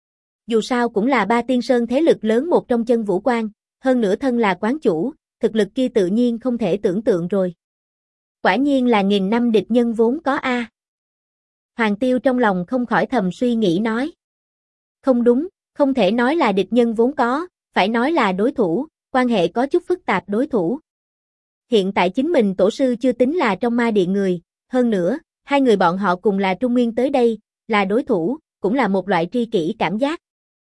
Dù sao cũng là Ba Tiên Sơn thế lực lớn một trong Chân Vũ Quan, hơn nữa thân là quán chủ, thực lực kia tự nhiên không thể tưởng tượng rồi. Quả nhiên là nghìn năm địch nhân vốn có a. Hoàng Tiêu trong lòng không khỏi thầm suy nghĩ nói. Không đúng, không thể nói là địch nhân vốn có, phải nói là đối thủ, quan hệ có chút phức tạp đối thủ. Hiện tại chính mình tổ sư chưa tính là trong Ma Điện người, hơn nữa, hai người bọn họ cùng là Trung Nguyên tới đây, là đối thủ, cũng là một loại tri kỷ cảm giác.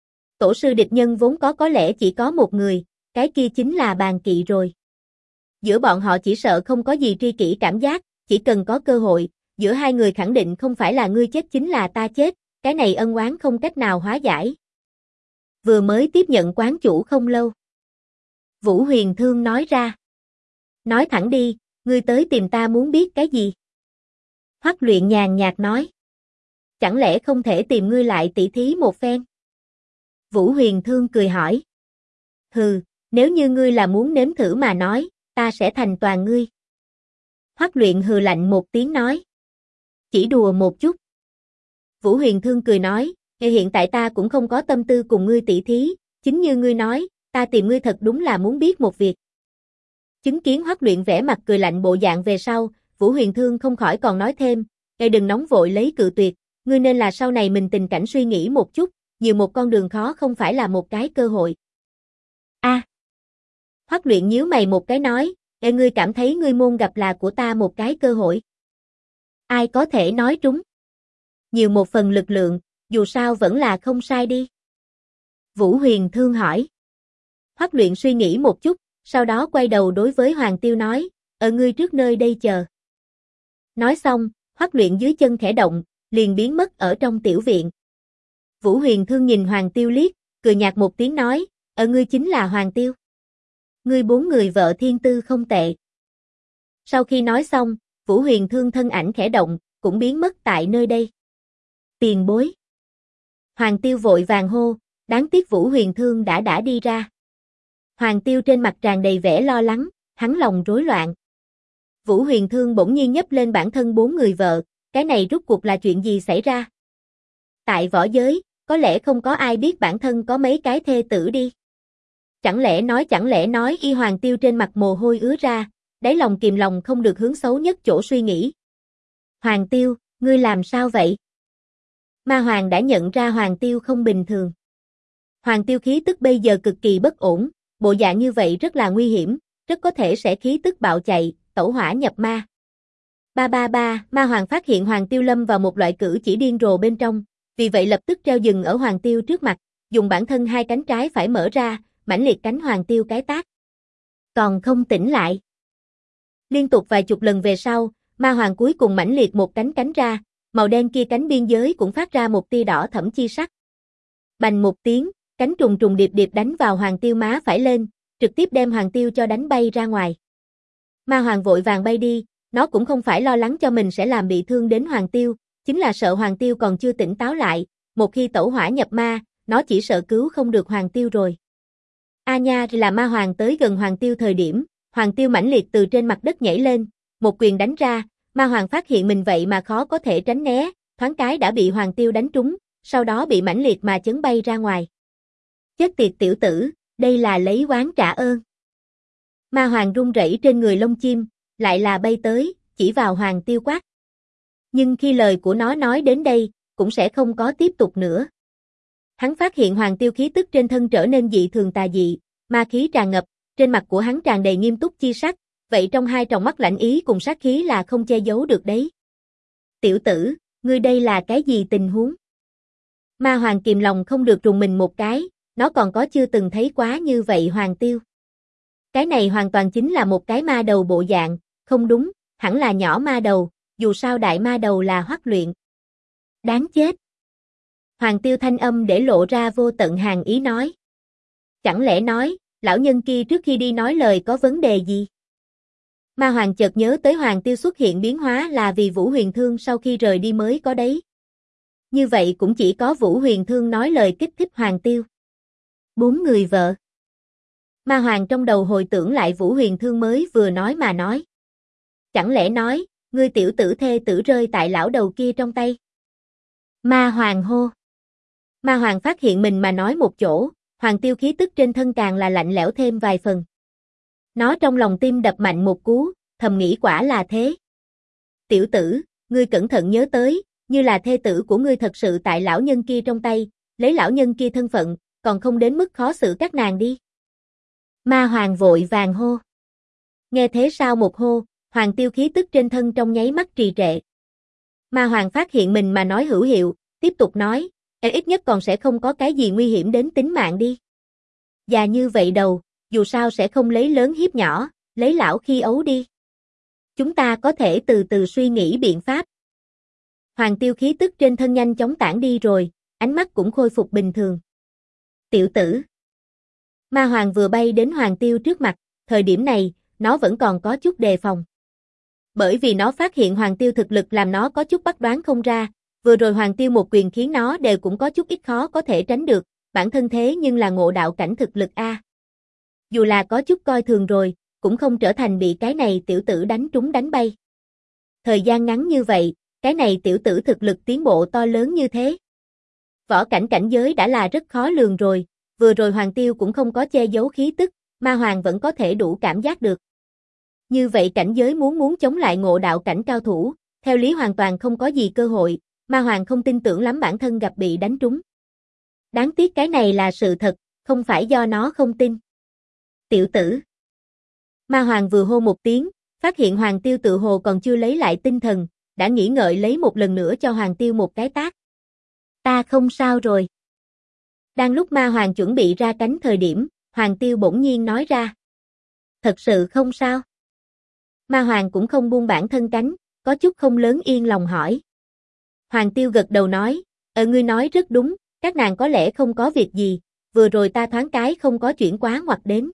Tổ sư địch nhân vốn có lẽ chỉ có một người, cái kia chính là Bàn Kỵ rồi. Giữa bọn họ chỉ sợ không có gì tri kỷ cảm giác, chỉ cần có cơ hội, giữa hai người khẳng định không phải là ngươi chết chính là ta chết, cái này ân oán không cách nào hóa giải. Vừa mới tiếp nhận quán chủ không lâu. Vũ Huyền Thương nói ra. Nói thẳng đi, ngươi tới tìm ta muốn biết cái gì? Hoắc Luyện nhàn nhạt nói. Chẳng lẽ không thể tìm ngươi lại tỉ thí một phen? Vũ Huyền Thương cười hỏi. Hừ, nếu như ngươi là muốn nếm thử mà nói, ta sẽ thành toàn ngươi. Hoắc Luyện hừ lạnh một tiếng nói. Chỉ đùa một chút. Vũ Huyền Thương cười nói, hiện tại ta cũng không có tâm tư cùng ngươi tỉ thí, chính như ngươi nói, ta tìm ngươi thật đúng là muốn biết một việc. Chứng kiến Hoắc Luyện vẻ mặt cười lạnh bộ dạng về sau, Vũ Huyền Thương không khỏi còn nói thêm, đừng nóng vội lấy cự tuyệt, ngươi nên là sau này mình tình cảnh suy nghĩ một chút, nhiều một con đường khó không phải là một cái cơ hội. A. Hoắc Luyện nhíu mày một cái nói, ngươi cảm thấy ngươi môn gặp là của ta một cái cơ hội. Ai có thể nói trúng? Nhiều một phần lực lượng, dù sao vẫn là không sai đi. Vũ Huyền Thương hỏi. Hoắc Luyện suy nghĩ một chút, sau đó quay đầu đối với Hoàng Tiêu nói, ở ngươi trước nơi đây chờ. Nói xong, Hoắc Luyện dưới chân khẽ động, liền biến mất ở trong tiểu viện. Vũ Huyền Thương nhìn Hoàng Tiêu liếc, cười nhạt một tiếng nói, ở ngươi chính là Hoàng Tiêu. Ngươi 4 người vợ thiên tư không tệ. Sau khi nói xong, Vũ Huyền Thương thân ảnh khẽ động, cũng biến mất tại nơi đây. Tiền bối. Hoàng Tiêu vội vàng hô, đáng tiếc Vũ Huyền Thương đã đi ra. Hoàng Tiêu trên mặt tràn đầy vẻ lo lắng, hắn lòng rối loạn. Vũ Huyền Thương bỗng nhiên nhấc lên bản thân 4 người vợ, cái này rốt cuộc là chuyện gì xảy ra? Tại võ giới, có lẽ không có ai biết bản thân có mấy cái thê tử đi. Chẳng lẽ nói y Hoàng Tiêu trên mặt mồ hôi ứa ra, đáy lòng kìm lòng không được hướng xấu nhất chỗ suy nghĩ. Hoàng Tiêu, ngươi làm sao vậy? Ma Hoàng đã nhận ra Hoàng Tiêu không bình thường. Hoàng Tiêu khí tức bây giờ cực kỳ bất ổn, bộ dạng như vậy rất là nguy hiểm, rất có thể sẽ khí tức bạo chạy, tẩu hỏa nhập ma. Ma Hoàng phát hiện Hoàng Tiêu lâm vào một loại cử chỉ điên rồ bên trong, vì vậy lập tức treo dừng ở Hoàng Tiêu trước mặt, dùng bản thân 2 cánh trái phải mở ra, mãnh liệt cánh Hoàng Tiêu cái tát. Còn không tỉnh lại. Liên tục vài chục lần về sau, Ma Hoàng cuối cùng mãnh liệt một cánh ra, màu đen kia cánh biên giới cũng phát ra một tia đỏ thẫm chi sắc. Bành một tiếng, cánh trùng trùng điệp điệp đánh vào Hoàng Tiêu má phải lên, trực tiếp đem Hoàng Tiêu cho đánh bay ra ngoài. Ma Hoàng vội vàng bay đi, nó cũng không phải lo lắng cho mình sẽ làm bị thương đến Hoàng Tiêu, chính là sợ Hoàng Tiêu còn chưa tỉnh táo lại, một khi tẩu hỏa nhập ma, nó chỉ sợ cứu không được Hoàng Tiêu rồi. A nha, là Ma Hoàng tới gần Hoàng Tiêu thời điểm, Hoàng Tiêu mãnh liệt từ trên mặt đất nhảy lên, một quyền đánh ra, Ma Hoàng phát hiện mình vậy mà khó có thể tránh né, thoáng cái đã bị Hoàng Tiêu đánh trúng, sau đó bị mãnh liệt mà chấn bay ra ngoài. Chết tiệt tiểu tử, đây là lấy oán trả ơn. Ma Hoàng run rẩy trên người lông chim, lại là bay tới, chỉ vào Hoàng Tiêu quát. Nhưng khi lời của nó nói đến đây, cũng sẽ không có tiếp tục nữa. Hắn phát hiện Hoàng Tiêu khí tức trên thân trở nên dị thường tà dị, ma khí tràn ngập, trên mặt của hắn tràn đầy nghiêm túc chi sắc, vậy trong 2 tròng mắt lạnh ý cùng sát khí là không che giấu được đấy. Tiểu tử, ngươi đây là cái gì tình huống? Ma Hoàng kìm lòng không được rùng mình một cái, nó còn có chưa từng thấy quá như vậy Hoàng Tiêu. Cái này hoàn toàn chính là một cái ma đầu bộ dạng, không đúng, hẳn là nhỏ ma đầu, dù sao đại ma đầu là Hoắc Luyện. Đáng chết. Hoàng Tiêu thanh âm để lộ ra vô tận hàn ý nói. Chẳng lẽ nói, lão nhân kia trước khi đi nói lời có vấn đề gì? Ma Hoàng chợt nhớ tới Hoàng Tiêu xuất hiện biến hóa là vì Vũ Huyền Thương sau khi rời đi mới có đấy. Như vậy cũng chỉ có Vũ Huyền Thương nói lời kích thích Hoàng Tiêu. 4 người vợ. Ma Hoàng trong đầu hồi tưởng lại Vũ Huyền Thương mới vừa nói mà nói. Chẳng lẽ nói, ngươi tiểu tử thê tử rơi tại lão đầu kia trong tay? Ma Hoàng hô. Ma Hoàng phát hiện mình mà nói một chỗ, Hoàng Tiêu khí tức trên thân càng là lạnh lẽo thêm vài phần. Nó trong lòng tim đập mạnh một cú, thầm nghĩ quả là thế. Tiểu tử, ngươi cẩn thận nhớ tới, như là thê tử của ngươi thật sự tại lão nhân kia trong tay, lấy lão nhân kia thân phận, còn không đến mức khó xử các nàng đi. Ma Hoàng vội vàng hô. Nghe thế sao một hô, Hoàng Tiêu khí tức trên thân trong nháy mắt trì trệ. Ma Hoàng phát hiện mình mà nói hữu hiệu, tiếp tục nói, ít nhất còn sẽ không có cái gì nguy hiểm đến tính mạng đi. Già như vậy đầu, dù sao sẽ không lấy lớn hiếp nhỏ, lấy lão khi ấu đi. Chúng ta có thể từ từ suy nghĩ biện pháp. Hoàng Tiêu khí tức trên thân nhanh chóng tản đi rồi, ánh mắt cũng khôi phục bình thường. Tiểu tử. Ma Hoàng vừa bay đến Hoàng Tiêu trước mặt, thời điểm này, nó vẫn còn có chút đề phòng. Bởi vì nó phát hiện Hoàng Tiêu thực lực làm nó có chút bắt đoán không ra, vừa rồi Hoàng Tiêu một quyền khiến nó đều cũng có chút ít khó có thể tránh được, bản thân thế nhưng là ngộ đạo cảnh thực lực a. Dù là có chút coi thường rồi, cũng không trở thành bị cái này tiểu tử đánh trúng đánh bay. Thời gian ngắn như vậy, cái này tiểu tử thực lực tiến bộ to lớn như thế. Võ cảnh cảnh giới đã là rất khó lường rồi, vừa rồi Hoàng Tiêu cũng không có che giấu khí tức, Ma Hoàng vẫn có thể đủ cảm giác được. Như vậy cảnh giới muốn chống lại ngộ đạo cảnh cao thủ, theo lý hoàn toàn không có gì cơ hội, Ma Hoàng không tin tưởng lắm bản thân gặp bị đánh trúng. Đáng tiếc cái này là sự thật, không phải do nó không tin. Tiểu tử. Ma Hoàng vừa hô một tiếng, phát hiện Hoàng Tiêu tự hồ còn chưa lấy lại tinh thần, đã nghĩ ngợi lấy một lần nữa cho Hoàng Tiêu một cái tát. Ta không sao rồi. Đang lúc Ma Hoàng chuẩn bị ra cánh thời điểm, Hoàng Tiêu bỗng nhiên nói ra. Thật sự không sao. Ma Hoàng cũng không buông bản thân cánh, có chút không lớn yên lòng hỏi. Hoàng Tiêu gật đầu nói, ngươi nói rất đúng, các nàng có lẽ không có việc gì, vừa rồi ta thoáng cái không có chuyển quá ngoặt đến.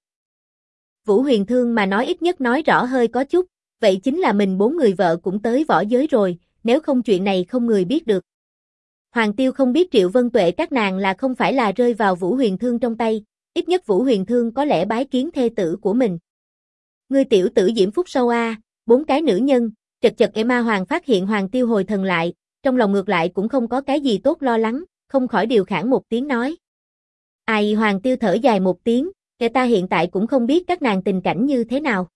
Vũ Huyền Thương mà nói ít nhất nói rõ hơi có chút, vậy chính là mình 4 người vợ cũng tới võ giới rồi, nếu không chuyện này không người biết được. Hoàng Tiêu không biết Triệu Vân Tuệ các nàng là không phải là rơi vào Vũ Huyền Thương trong tay, ít nhất Vũ Huyền Thương có lẽ bái kiến thê tử của mình. Ngươi tiểu tử diễm phúc sâu a, 4 cái nữ nhân, chật Ma Hoàng phát hiện Hoàng Tiêu hồi thần lại, trong lòng ngược lại cũng không có cái gì tốt lo lắng, không khỏi điều khản một tiếng nói. Ai Hoàng Tiêu thở dài một tiếng, kẻ ta hiện tại cũng không biết các nàng tình cảnh như thế nào.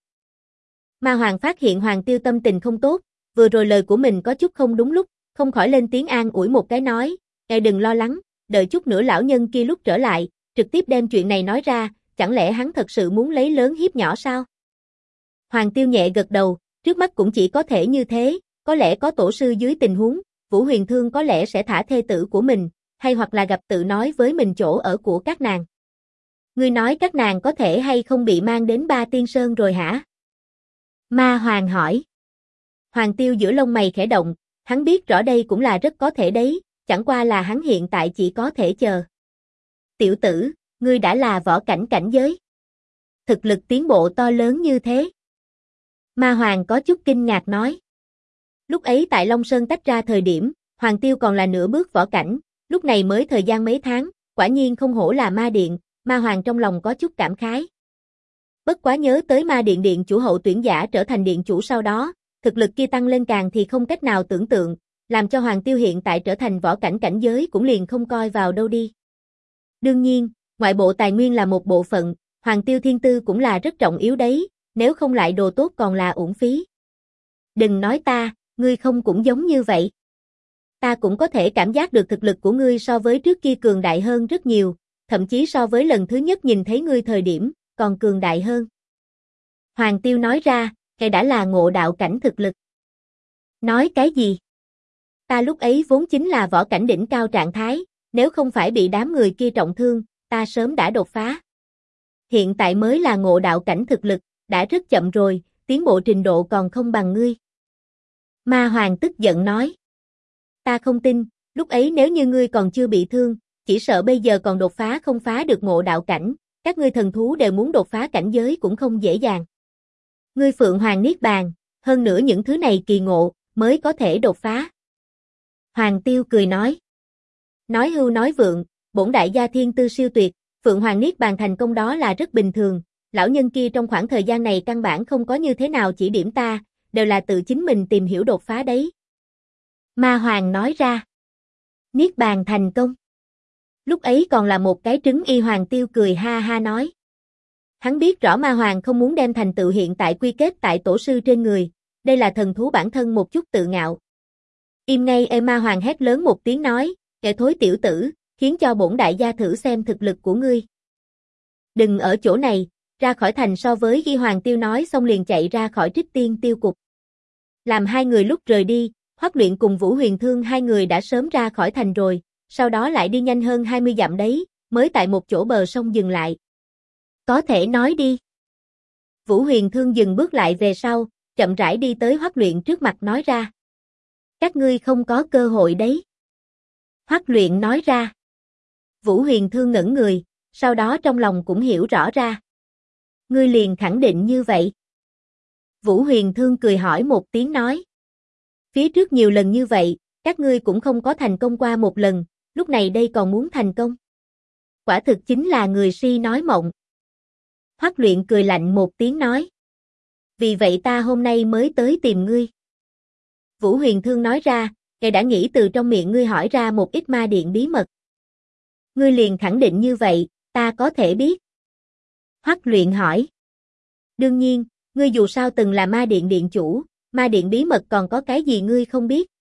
Ma Hoàng phát hiện Hoàng Tiêu tâm tình không tốt, vừa rồi lời của mình có chút không đúng lúc, không khỏi lên tiếng an ủi một cái nói, ngài đừng lo lắng, đợi chút nữa lão nhân kia lúc trở lại, trực tiếp đem chuyện này nói ra, chẳng lẽ hắn thật sự muốn lấy lớn hiếp nhỏ sao? Hoàng Tiêu nhẹ gật đầu, trước mắt cũng chỉ có thể như thế, có lẽ có tổ sư dưới tình huống, Vũ Huyền Thương có lẽ sẽ thả thê tử của mình, hay hoặc là gặp tự nói với mình chỗ ở của các nàng. Ngươi nói các nàng có thể hay không bị mang đến Ba Tiên Sơn rồi hả? Ma Hoàng hỏi. Hoàng Tiêu giữa lông mày khẽ động, hắn biết rõ đây cũng là rất có thể đấy, chẳng qua là hắn hiện tại chỉ có thể chờ. Tiểu tử, ngươi đã là võ cảnh cảnh giới. Thực lực tiến bộ to lớn như thế. Ma Hoàng có chút kinh ngạc nói. Lúc ấy tại Long Sơn tách ra thời điểm, Hoàng Tiêu còn là nửa bước võ cảnh, lúc này mới thời gian mấy tháng, quả nhiên không hổ là Ma Điện, Ma Hoàng trong lòng có chút cảm khái. Bất quá nhớ tới Ma Điện điện chủ hậu tuyển giả trở thành điện chủ sau đó, thực lực kia tăng lên càng thì không cách nào tưởng tượng, làm cho Hoàng Tiêu hiện tại trở thành võ cảnh cảnh giới cũng liền không coi vào đâu đi. Đương nhiên, ngoại bộ tài nguyên là một bộ phận, Hoàng Tiêu thiên tư cũng là rất trọng yếu đấy, nếu không lại đồ tốt còn là uổng phí. Đừng nói ta, ngươi không cũng giống như vậy. Ta cũng có thể cảm giác được thực lực của ngươi so với trước kia cường đại hơn rất nhiều, thậm chí so với lần thứ nhất nhìn thấy ngươi thời điểm, còn cường đại hơn. Hoàng Tiêu nói ra, ngài đã là ngộ đạo cảnh thực lực. Nói cái gì? Ta lúc ấy vốn chính là võ cảnh đỉnh cao trạng thái, nếu không phải bị đám người kia trọng thương, ta sớm đã đột phá. Hiện tại mới là ngộ đạo cảnh thực lực, đã rất chậm rồi, tiến bộ trình độ còn không bằng ngươi. Ma Hoàng tức giận nói. Ta không tin, lúc ấy nếu như ngươi còn chưa bị thương, chỉ sợ bây giờ còn đột phá không phá được ngộ đạo cảnh, các ngươi thần thú đều muốn đột phá cảnh giới cũng không dễ dàng. Ngươi Phượng Hoàng Niết Bàn, hơn nữa những thứ này kỳ ngộ, mới có thể đột phá. Hoàng Tiêu cười nói. Nói hưu nói vượng, bổn đại gia thiên tư siêu tuyệt, Phượng Hoàng Niết Bàn thành công đó là rất bình thường, lão nhân kia trong khoảng thời gian này căn bản không có như thế nào chỉ điểm ta, đều là tự chính mình tìm hiểu đột phá đấy. Ma Hoàng nói ra. Niết Bàn thành công. Lúc ấy còn là một cái trứng y. Hoàng Tiêu cười ha ha nói. Hắn biết rõ Ma Hoàng không muốn đem thành tựu hiện tại quy kết tại tổ sư trên người, đây là thần thú bản thân một chút tự ngạo. Im ngay. Ma Hoàng hét lớn một tiếng nói, kẻ thối tiểu tử, khiến cho bổn đại gia thử xem thực lực của ngươi. Đừng ở chỗ này, ra khỏi thành. So với khi Hoàng Tiêu nói xong liền chạy ra khỏi Trích Tiên Tiêu Cục. Làm hai người lúc rời đi, Hoắc Luyện cùng Vũ Huyền Thương hai người đã sớm ra khỏi thành rồi, sau đó lại đi nhanh hơn 20 dặm đấy, mới tại một chỗ bờ sông dừng lại. Có thể nói đi. Vũ Huyền Thương dừng bước lại về sau, chậm rãi đi tới Hoắc Luyện trước mặt nói ra. Các ngươi không có cơ hội đấy. Hoắc Luyện nói ra. Vũ Huyền Thương ngẩn người, sau đó trong lòng cũng hiểu rõ ra. Ngươi liền khẳng định như vậy. Vũ Huyền Thương cười hỏi một tiếng nói. Phía trước nhiều lần như vậy, các ngươi cũng không có thành công qua một lần, lúc này đây còn muốn thành công. Quả thực chính là người si nói mộng. Hoắc Luyện cười lạnh một tiếng nói. Vì vậy ta hôm nay mới tới tìm ngươi. Vũ Huyền Thương nói ra, ngài đã nghĩ từ trong miệng ngươi hỏi ra một ít ma điện bí mật. Ngươi liền khẳng định như vậy, ta có thể biết. Hoắc Luyện hỏi. Đương nhiên, ngươi dù sao từng là ma điện điện chủ, ma điện bí mật còn có cái gì ngươi không biết?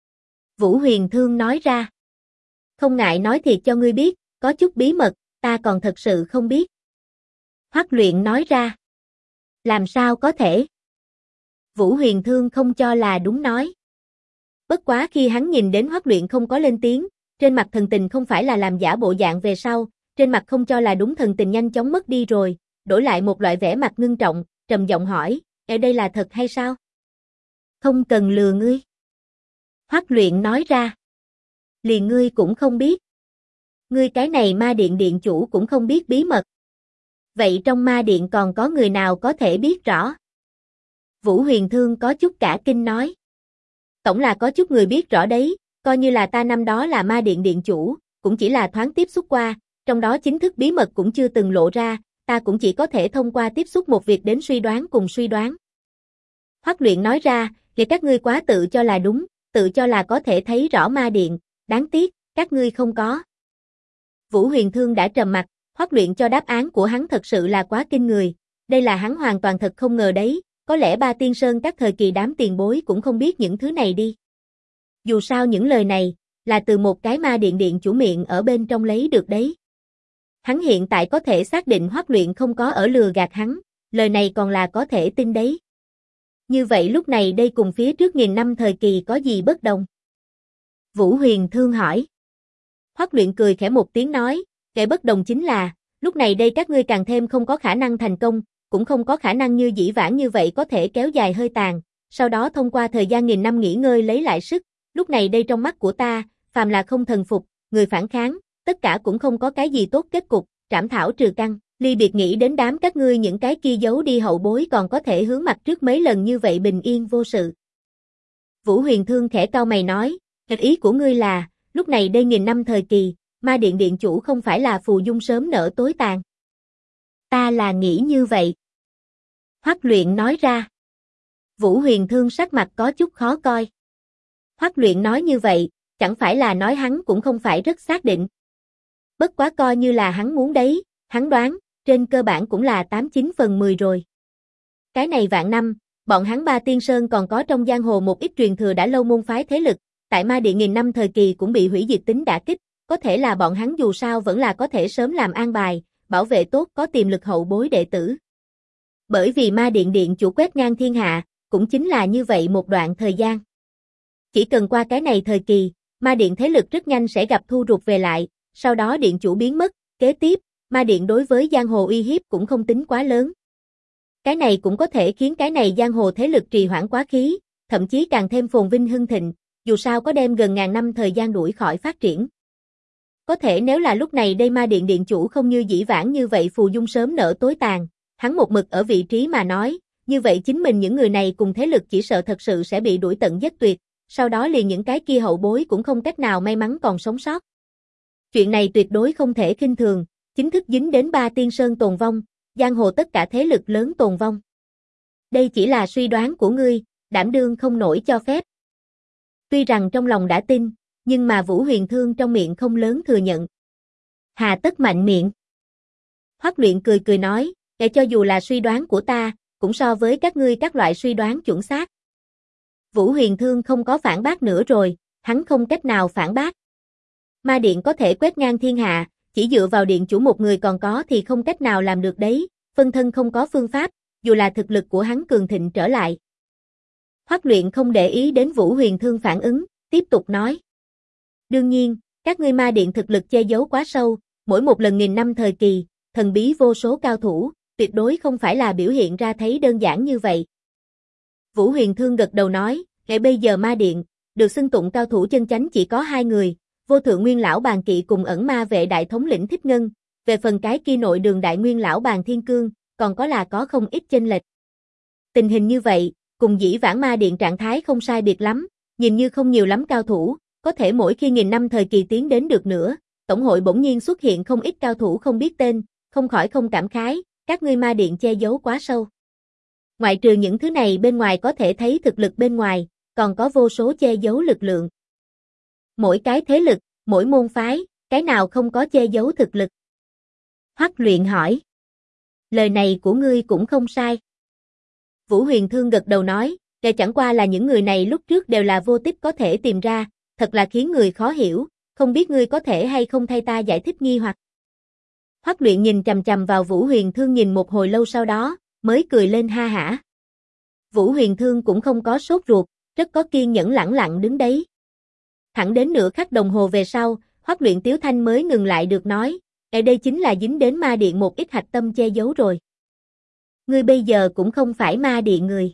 Vũ Huyền Thương nói ra. Không ngại nói thiệt cho ngươi biết, có chút bí mật, ta còn thật sự không biết. Hoắc Luyện nói ra. Làm sao có thể? Vũ Huyền Thương không cho là đúng nói. Bất quá khi hắn nhìn đến Hoắc Luyện không có lên tiếng, trên mặt thần tình không phải là làm giả bộ dạng về sau, trên mặt không cho là đúng thần tình nhanh chóng mất đi rồi, đổi lại một loại vẻ mặt ngưng trọng, trầm giọng hỏi, ở đây là thật hay sao? Không cần lừa ngươi. Hoắc Luyện nói ra. Liền ngươi cũng không biết. Ngươi cái này ma điện điện chủ cũng không biết bí mật. Vậy trong ma điện còn có người nào có thể biết rõ? Vũ Huyền Thương có chút cả kinh nói. Tổng là có chút người biết rõ đấy, coi như là ta năm đó là ma điện điện chủ, cũng chỉ là thoáng tiếp xúc qua, trong đó chính thức bí mật cũng chưa từng lộ ra, ta cũng chỉ có thể thông qua tiếp xúc một việc đến suy đoán cùng suy đoán. Hoắc Luyện nói ra, thì các ngươi quá tự cho là đúng, tự cho là có thể thấy rõ ma điện, đáng tiếc, các ngươi không có. Vũ Huyền Thương đã trầm mặt, Hoắc Luyện cho đáp án của hắn thật sự là quá kinh người, đây là hắn hoàn toàn thật không ngờ đấy, có lẽ Ba Tiên Sơn các thời kỳ đám tiền bối cũng không biết những thứ này đi. Dù sao những lời này, là từ một cái ma điện điện chủ miệng ở bên trong lấy được đấy. Hắn hiện tại có thể xác định Hoắc Luyện không có ở lừa gạt hắn, lời này còn là có thể tin đấy. Như vậy lúc này đây cùng phía trước nghìn năm thời kỳ có gì bất đồng? Vũ Huyền Thương hỏi. Hoắc Luyện cười khẽ một tiếng nói, cái bất đồng chính là, lúc này đây các ngươi càng thêm không có khả năng thành công, cũng không có khả năng như dĩ vãng như vậy có thể kéo dài hơi tàn, sau đó thông qua thời gian nghìn năm nghỉ ngơi lấy lại sức, lúc này đây trong mắt của ta, phàm là không thần phục, người phản kháng, tất cả cũng không có cái gì tốt kết cục, trảm thảo trừ căn, ly biệt nghĩ đến đám các ngươi những cái kia giấu đi hậu bối còn có thể hướng mặt trước mấy lần như vậy bình yên vô sự. Vũ Huyền Thương khẽ cau mày nói, ý của ngươi là, lúc này đây nghìn năm thời kỳ, ma điện điện chủ không phải là phù dung sớm nở tối tàn. Ta là nghĩ như vậy. Hoắc Luyện nói ra. Vũ Huyền Thương sắc mặt có chút khó coi. Hoắc Luyện nói như vậy, chẳng phải là nói hắn cũng không phải rất xác định. Bất quá coi như là hắn muốn đấy, hắn đoán, trên cơ bản cũng là 89 phần 10 rồi. Cái này vạn năm, bọn hắn Ba Tiên Sơn còn có trong giang hồ một ít truyền thừa đã lâu môn phái thế lực, tại ma điện nghìn năm thời kỳ cũng bị hủy diệt tính đả kích, có thể là bọn hắn dù sao vẫn là có thể sớm làm an bài, bảo vệ tốt có tiềm lực hậu bối đệ tử. Bởi vì ma điện điện chủ quét ngang thiên hạ, cũng chính là như vậy một đoạn thời gian. Chỉ cần qua cái này thời kỳ, ma điện thế lực rất nhanh sẽ gặp thu rụt về lại, sau đó điện chủ biến mất, kế tiếp, ma điện đối với giang hồ uy hiếp cũng không tính quá lớn. Cái này cũng có thể khiến cái này giang hồ thế lực trì hoãn quá khí, thậm chí càng thêm phồn vinh hưng thịnh, dù sao có đem gần ngàn năm thời gian đuổi khỏi phát triển. Có thể nếu là lúc này đây ma điện điện chủ không như dĩ vãng như vậy phù dung sớm nở tối tàn, hắn một mực ở vị trí mà nói, như vậy chính mình những người này cùng thế lực chỉ sợ thật sự sẽ bị đuổi tận giết tuyệt, sau đó liền những cái kia hậu bối cũng không cách nào may mắn còn sống sót. Chuyện này tuyệt đối không thể khinh thường, chính thức dính đến Ba Tiên Sơn tồn vong, giang hồ tất cả thế lực lớn tồn vong. Đây chỉ là suy đoán của ngươi, đảm đương không nổi cho phép. Tuy rằng trong lòng đã tin, nhưng mà Vũ Huyền Thương trong miệng không lớn thừa nhận. Hà tất mạnh miệng. Hoắc Luyện cười cười nói, để cho dù là suy đoán của ta, cũng so với các ngươi các loại suy đoán chuẩn xác. Vũ Huyền Thương không có phản bác nữa rồi, hắn không cách nào phản bác. Ma điện có thể quét ngang thiên hạ, chỉ dựa vào điện chủ một người còn có thì không cách nào làm được đấy, phân thân không có phương pháp, dù là thực lực của hắn cường thịnh trở lại. Hoắc Luyện không để ý đến Vũ Huyền Thương phản ứng, tiếp tục nói. Đương nhiên, các ngươi ma điện thực lực che giấu quá sâu, mỗi một lần nghìn năm thời kỳ, thần bí vô số cao thủ, tuyệt đối không phải là biểu hiện ra thấy đơn giản như vậy. Vũ Huyền Thương gật đầu nói, ngay bây giờ ma điện, được xưng tụng cao thủ chân chánh chỉ có hai người, Vô Thượng Nguyên Lão Bàn Kỵ cùng ẩn ma vệ đại thống lĩnh Thích Ngân, về phần cái kia nội đường đại nguyên lão Bàn Thiên Cương, còn có là có không ít chênh lệch. Tình hình như vậy, cùng dĩ vãng ma điện trạng thái không sai biệt lắm, nhìn như không nhiều lắm cao thủ, có thể mỗi khi nghìn năm thời kỳ tiến đến được nữa, tổng hội bỗng nhiên xuất hiện không ít cao thủ không biết tên, không khỏi không cảm khái, các ngươi ma điện che giấu quá sâu. Ngoại trừ những thứ này bên ngoài có thể thấy thực lực bên ngoài, còn có vô số che giấu lực lượng. Mỗi cái thế lực, mỗi môn phái, cái nào không có che giấu thực lực? Hoắc Luyện hỏi. Lời này của ngươi cũng không sai. Vũ Huyền Thương gật đầu nói, kể chẳng qua là những người này lúc trước đều là vô tích có thể tìm ra, thật là khiến người khó hiểu, không biết ngươi có thể hay không thay ta giải thích nghi hoặc. Hoắc Luyện nhìn chằm chằm vào Vũ Huyền Thương nhìn một hồi lâu sau đó, mới cười lên ha hả. Vũ Huyền Thương cũng không có sốt ruột, rất có kiên nhẫn lẳng lặng đứng đấy. Thẳng đến nửa khắc đồng hồ về sau, Hoắc Luyện tiếu thanh mới ngừng lại được nói, ở đây chính là dính đến ma điện một ít hạch tâm che giấu rồi. Ngươi bây giờ cũng không phải ma điện người.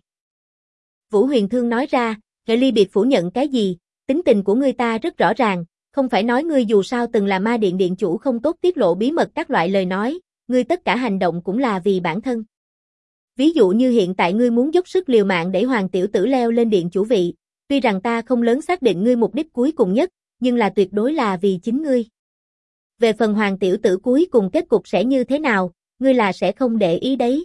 Vũ Huyền Thương nói ra, Nghệ ly biệt phủ nhận cái gì, tính tình của ngươi ta rất rõ ràng, không phải nói ngươi dù sao từng là ma điện điện chủ không tốt tiết lộ bí mật các loại lời nói, ngươi tất cả hành động cũng là vì bản thân. Ví dụ như hiện tại ngươi muốn dốc sức liều mạng để Hoàng tiểu tử leo lên điện chủ vị, tuy rằng ta không lớn xác định ngươi mục đích cuối cùng nhất, nhưng là tuyệt đối là vì chính ngươi. Về phần Hoàng tiểu tử cuối cùng kết cục sẽ như thế nào, ngươi là sẽ không để ý đấy.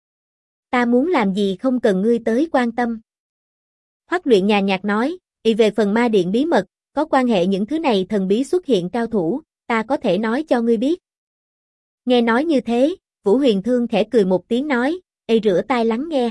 Ta muốn làm gì không cần ngươi tới quan tâm. Hoắc Luyện nhàn nhạt nói, về phần ma điện bí mật, có quan hệ những thứ này thần bí xuất hiện cao thủ, ta có thể nói cho ngươi biết. Nghe nói như thế, Vũ Huyền Thương khẽ cười một tiếng nói, rửa tai lắng nghe.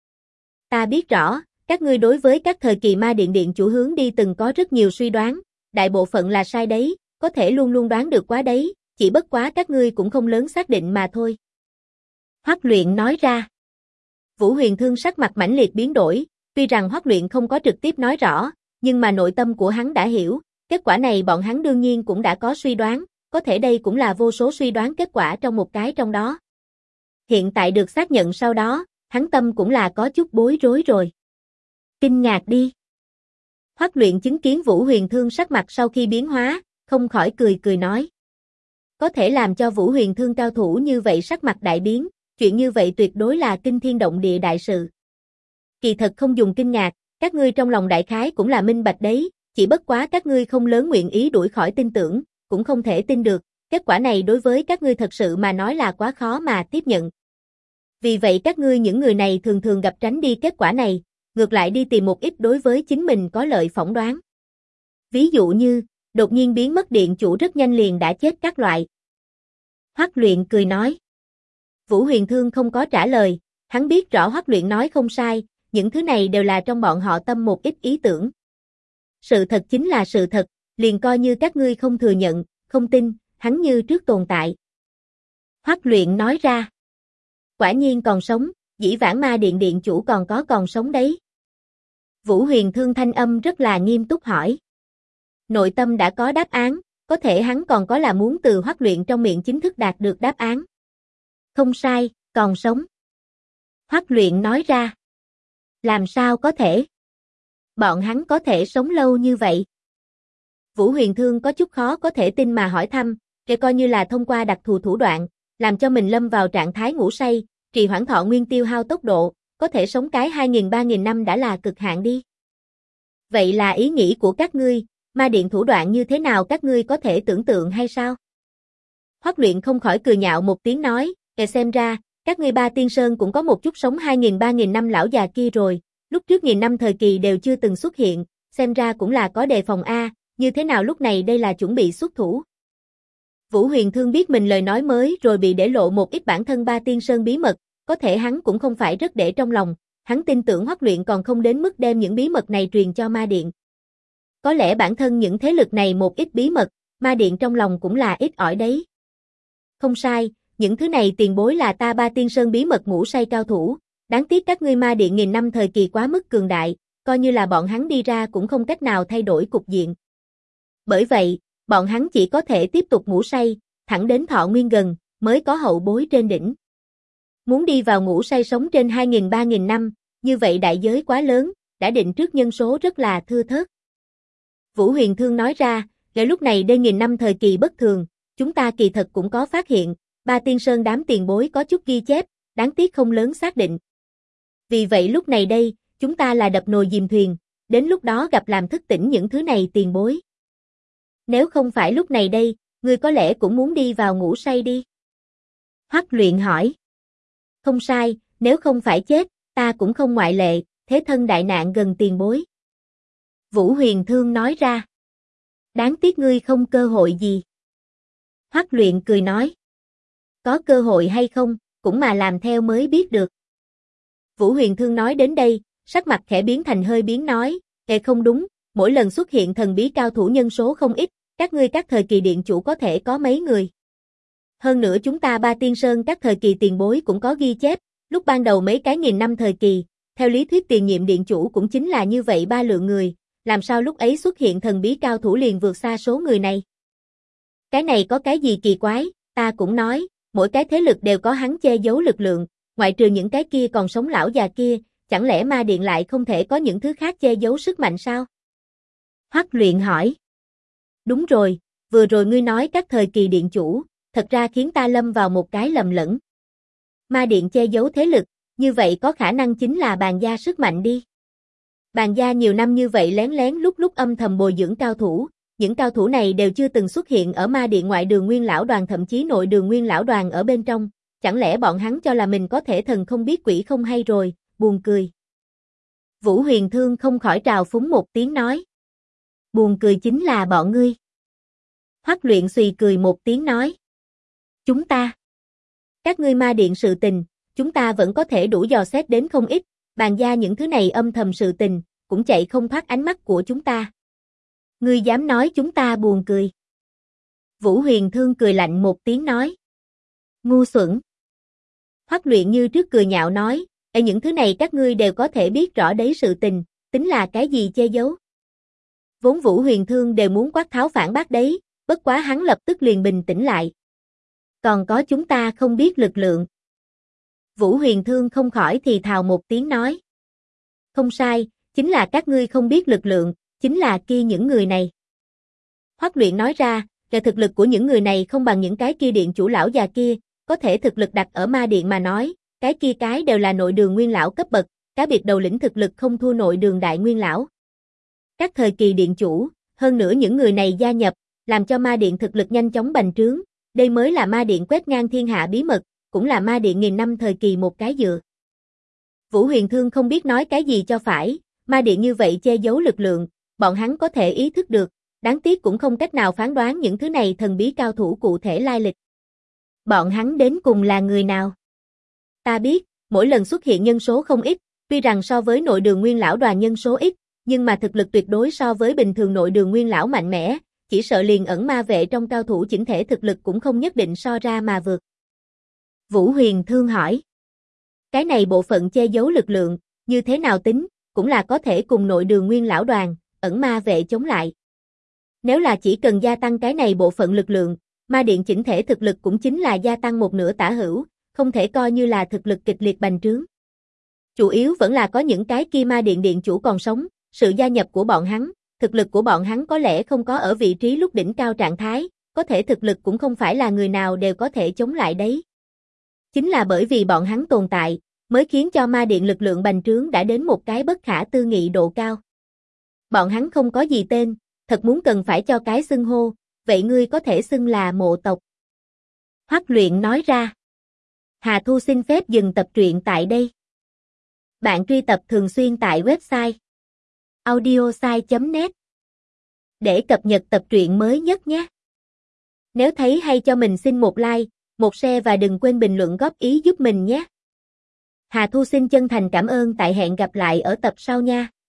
Ta biết rõ, các ngươi đối với các thời kỳ ma điện điện chủ hướng đi từng có rất nhiều suy đoán, đại bộ phận là sai đấy, có thể luôn luôn đoán được quá đấy, chỉ bất quá các ngươi cũng không lớn xác định mà thôi. Hoắc Luyện nói ra. Vũ Huyền Thương sắc mặt mãnh liệt biến đổi, tuy rằng Hoắc Luyện không có trực tiếp nói rõ, nhưng mà nội tâm của hắn đã hiểu, kết quả này bọn hắn đương nhiên cũng đã có suy đoán, có thể đây cũng là vô số suy đoán kết quả trong một cái trong đó. Hiện tại được xác nhận sau đó, hắn tâm cũng là có chút bối rối rồi. Kinh ngạc đi. Hoắc Luyện chứng kiến Vũ Huyền Thương sắc mặt sau khi biến hóa, không khỏi cười cười nói. Có thể làm cho Vũ Huyền Thương cao thủ như vậy sắc mặt đại biến, chuyện như vậy tuyệt đối là kinh thiên động địa đại sự. Kỳ thật không dùng kinh ngạc, các ngươi trong lòng đại khái cũng là minh bạch đấy, chỉ bất quá các ngươi không lớn nguyện ý đuổi khỏi tin tưởng, cũng không thể tin được, kết quả này đối với các ngươi thật sự mà nói là quá khó mà tiếp nhận. Vì vậy các ngươi những người này thường thường gặp tránh đi kết quả này, ngược lại đi tìm một ít đối với chính mình có lợi phỏng đoán. Ví dụ như, đột nhiên biến mất điện chủ rất nhanh liền đã chết các loại. Hoắc Luyện cười nói. Vũ Huyền Thương không có trả lời, hắn biết rõ Hoắc Luyện nói không sai, những thứ này đều là trong bọn họ tâm một ít ý tưởng. Sự thật chính là sự thật, liền coi như các ngươi không thừa nhận, không tin, hắn như trước tồn tại. Hoắc Luyện nói ra. Quả nhiên còn sống, dĩ vãng ma điện điện chủ còn sống đấy. Vũ Huyền Thương thanh âm rất là nghiêm túc hỏi. Nội tâm đã có đáp án, có thể hắn còn có là muốn từ Hoắc Luyện trong miệng chính thức đạt được đáp án. Không sai, còn sống. Hoắc Luyện nói ra. Làm sao có thể? Bọn hắn có thể sống lâu như vậy? Vũ Huyền Thương có chút khó có thể tin mà hỏi thăm, để coi như là thông qua đặc thù thủ đoạn, làm cho mình lâm vào trạng thái ngủ say, trì hoãn thọ nguyên tiêu hao tốc độ, có thể sống cái 2.000-3.000 năm đã là cực hạn đi. Vậy là ý nghĩ của các ngươi, ma điện thủ đoạn như thế nào các ngươi có thể tưởng tượng hay sao? Hoắc Luyện không khỏi cười nhạo một tiếng nói, xem ra, các ngươi Ba Tiên Sơn cũng có một chút sống 2.000-3.000 năm lão già kia rồi, lúc trước 1.000 năm thời kỳ đều chưa từng xuất hiện, xem ra cũng là có đề phòng A, như thế nào lúc này đây là chuẩn bị xuất thủ. Vũ Huyền Thương biết mình lời nói mới rồi bị để lộ một ít bản thân Ba Tiên Sơn bí mật, có thể hắn cũng không phải rất để trong lòng, hắn tin tưởng Hoắc Luyện còn không đến mức đem những bí mật này truyền cho ma điện. Có lẽ bản thân những thế lực này một ít bí mật, ma điện trong lòng cũng là ít ỏi đấy. Không sai, những thứ này tiền bối là ta Ba Tiên Sơn bí mật ngủ say cao thủ, đáng tiếc các ngươi ma điện 1.000 năm thời kỳ quá mức cường đại, coi như là bọn hắn đi ra cũng không cách nào thay đổi cục diện. Bởi vậy, bọn hắn chỉ có thể tiếp tục ngủ say, thẳng đến thọ nguyên gần, mới có hậu bối trên đỉnh. Muốn đi vào ngủ say sống trên 2.000-3.000 năm, như vậy đại giới quá lớn, đã định trước nhân số rất là thưa thớt. Vũ Huyền Thương nói ra, để lúc này đây 1.000 năm thời kỳ bất thường, chúng ta kỳ thật cũng có phát hiện, Ba Tiên Sơn đám tiền bối có chút ghi chép, đáng tiếc không lớn xác định. Vì vậy lúc này đây, chúng ta là đập nồi dìm thuyền, đến lúc đó gặp làm thức tỉnh những thứ này tiền bối. Nếu không phải lúc này đây, ngươi có lẽ cũng muốn đi vào ngủ say đi. Hoắc Luyện hỏi. Không sai, nếu không phải chết, ta cũng không ngoại lệ, thế thân đại nạn gần tiền bối. Vũ Huyền Thương nói ra. Đáng tiếc ngươi không cơ hội gì. Hoắc Luyện cười nói. Có cơ hội hay không, cũng mà làm theo mới biết được. Vũ Huyền Thương nói đến đây, sắc mặt khẽ biến thành hơi biến nói, không đúng, mỗi lần xuất hiện thần bí cao thủ nhân số không ít, các ngươi các thời kỳ điện chủ có thể có mấy người. Hơn nữa chúng ta Ba Tiên Sơn các thời kỳ tiền bối cũng có ghi chép, lúc ban đầu mấy cái nghìn năm thời kỳ, theo lý thuyết tiền nhiệm điện chủ cũng chính là như vậy 3 lượng người, làm sao lúc ấy xuất hiện thần bí cao thủ liền vượt xa số người này. Cái này có cái gì kỳ quái, ta cũng nói, mỗi cái thế lực đều có hắn che giấu lực lượng, ngoại trừ những cái kia còn sống lão già kia, chẳng lẽ ma điện lại không thể có những thứ khác che giấu sức mạnh sao? Hoắc Luyện hỏi. Đúng rồi, vừa rồi ngươi nói các thời kỳ điện chủ, thật ra khiến ta lâm vào một cái lầm lẫn. Ma điện che giấu thế lực, như vậy có khả năng chính là Bàn gia sức mạnh đi. Bàn gia nhiều năm như vậy lén lén lúc lúc âm thầm bồi dưỡng cao thủ, những cao thủ này đều chưa từng xuất hiện ở ma điện ngoại đường nguyên lão đoàn thậm chí nội đường nguyên lão đoàn ở bên trong, chẳng lẽ bọn hắn cho là mình có thể thần không biết quỷ không hay rồi, buồn cười. Vũ Huyền Thương không khỏi trào phúng một tiếng nói. Buồn cười chính là bọn ngươi. Hoắc Luyện xùy cười một tiếng nói. Chúng ta. Các ngươi ma điện sự tình, chúng ta vẫn có thể đủ dò xét đến không ít, Bàn gia những thứ này âm thầm sự tình, cũng chạy không thoát ánh mắt của chúng ta. Ngươi dám nói chúng ta buồn cười. Vũ Huyền Thương cười lạnh một tiếng nói. Ngu xuẩn. Hoắc Luyện như trước cười nhạo nói, những thứ này các ngươi đều có thể biết rõ đấy sự tình, tính là cái gì che giấu. Vốn Vũ Huyền Thương đều muốn quát tháo phản bác đấy, bất quá hắn lập tức liền bình tĩnh lại. Còn có chúng ta không biết lực lượng. Vũ Huyền Thương không khỏi thì thào một tiếng nói. Không sai, chính là các ngươi không biết lực lượng, chính là kia những người này. Hoắc Luyện nói ra, thực lực của những người này không bằng những cái kia điện chủ lão già kia, có thể thực lực đặt ở ma điện mà nói, cái kia cái đều là nội đường nguyên lão cấp bậc, cá biệt đầu lĩnh thực lực không thua nội đường đại nguyên lão. Các thời kỳ điện chủ, hơn nữa những người này gia nhập, làm cho ma điện thực lực nhanh chóng bành trướng, đây mới là ma điện quét ngang thiên hạ bí mật, cũng là ma điện nghìn năm thời kỳ một cái dựa. Vũ Huyền Thương không biết nói cái gì cho phải, ma điện như vậy che giấu lực lượng, bọn hắn có thể ý thức được, đáng tiếc cũng không cách nào phán đoán những thứ này thần bí cao thủ cụ thể lai lịch. Bọn hắn đến cùng là người nào? Ta biết, mỗi lần xuất hiện nhân số không ít, tuy rằng so với nội đường nguyên lão đoàn nhân số ít, nhưng mà thực lực tuyệt đối so với bình thường nội đường nguyên lão mạnh mẽ, chỉ sợ liền ẩn ma vệ trong cao thủ chỉnh thể thực lực cũng không nhất định so ra mà vượt. Vũ Huyền Thương hỏi. Cái này bộ phận che giấu lực lượng, như thế nào tính, cũng là có thể cùng nội đường nguyên lão đoàn, ẩn ma vệ chống lại. Nếu là chỉ cần gia tăng cái này bộ phận lực lượng, ma điện chỉnh thể thực lực cũng chính là gia tăng một nửa tả hữu, không thể coi như là thực lực kịch liệt bành trướng. Chủ yếu vẫn là có những cái kia ma điện điện chủ còn sống, sự gia nhập của bọn hắn, thực lực của bọn hắn có lẽ không có ở vị trí lúc đỉnh cao trạng thái, có thể thực lực cũng không phải là người nào đều có thể chống lại đấy. Chính là bởi vì bọn hắn tồn tại, mới khiến cho ma điện lực lượng bành trướng đã đến một cái bất khả tư nghị độ cao. Bọn hắn không có gì tên, thật muốn cần phải cho cái xưng hô, vậy ngươi có thể xưng là mộ tộc. Hoắc Luyện nói ra. Hà Thu xin phép dừng tập truyện tại đây. Bạn truy tập thường xuyên tại website audiosai.net để cập nhật tập truyện mới nhất nhé. Nếu thấy hay cho mình xin một like, một share và đừng quên bình luận góp ý giúp mình nhé. Hà Thu xin chân thành cảm ơn, tại hẹn gặp lại ở tập sau nha.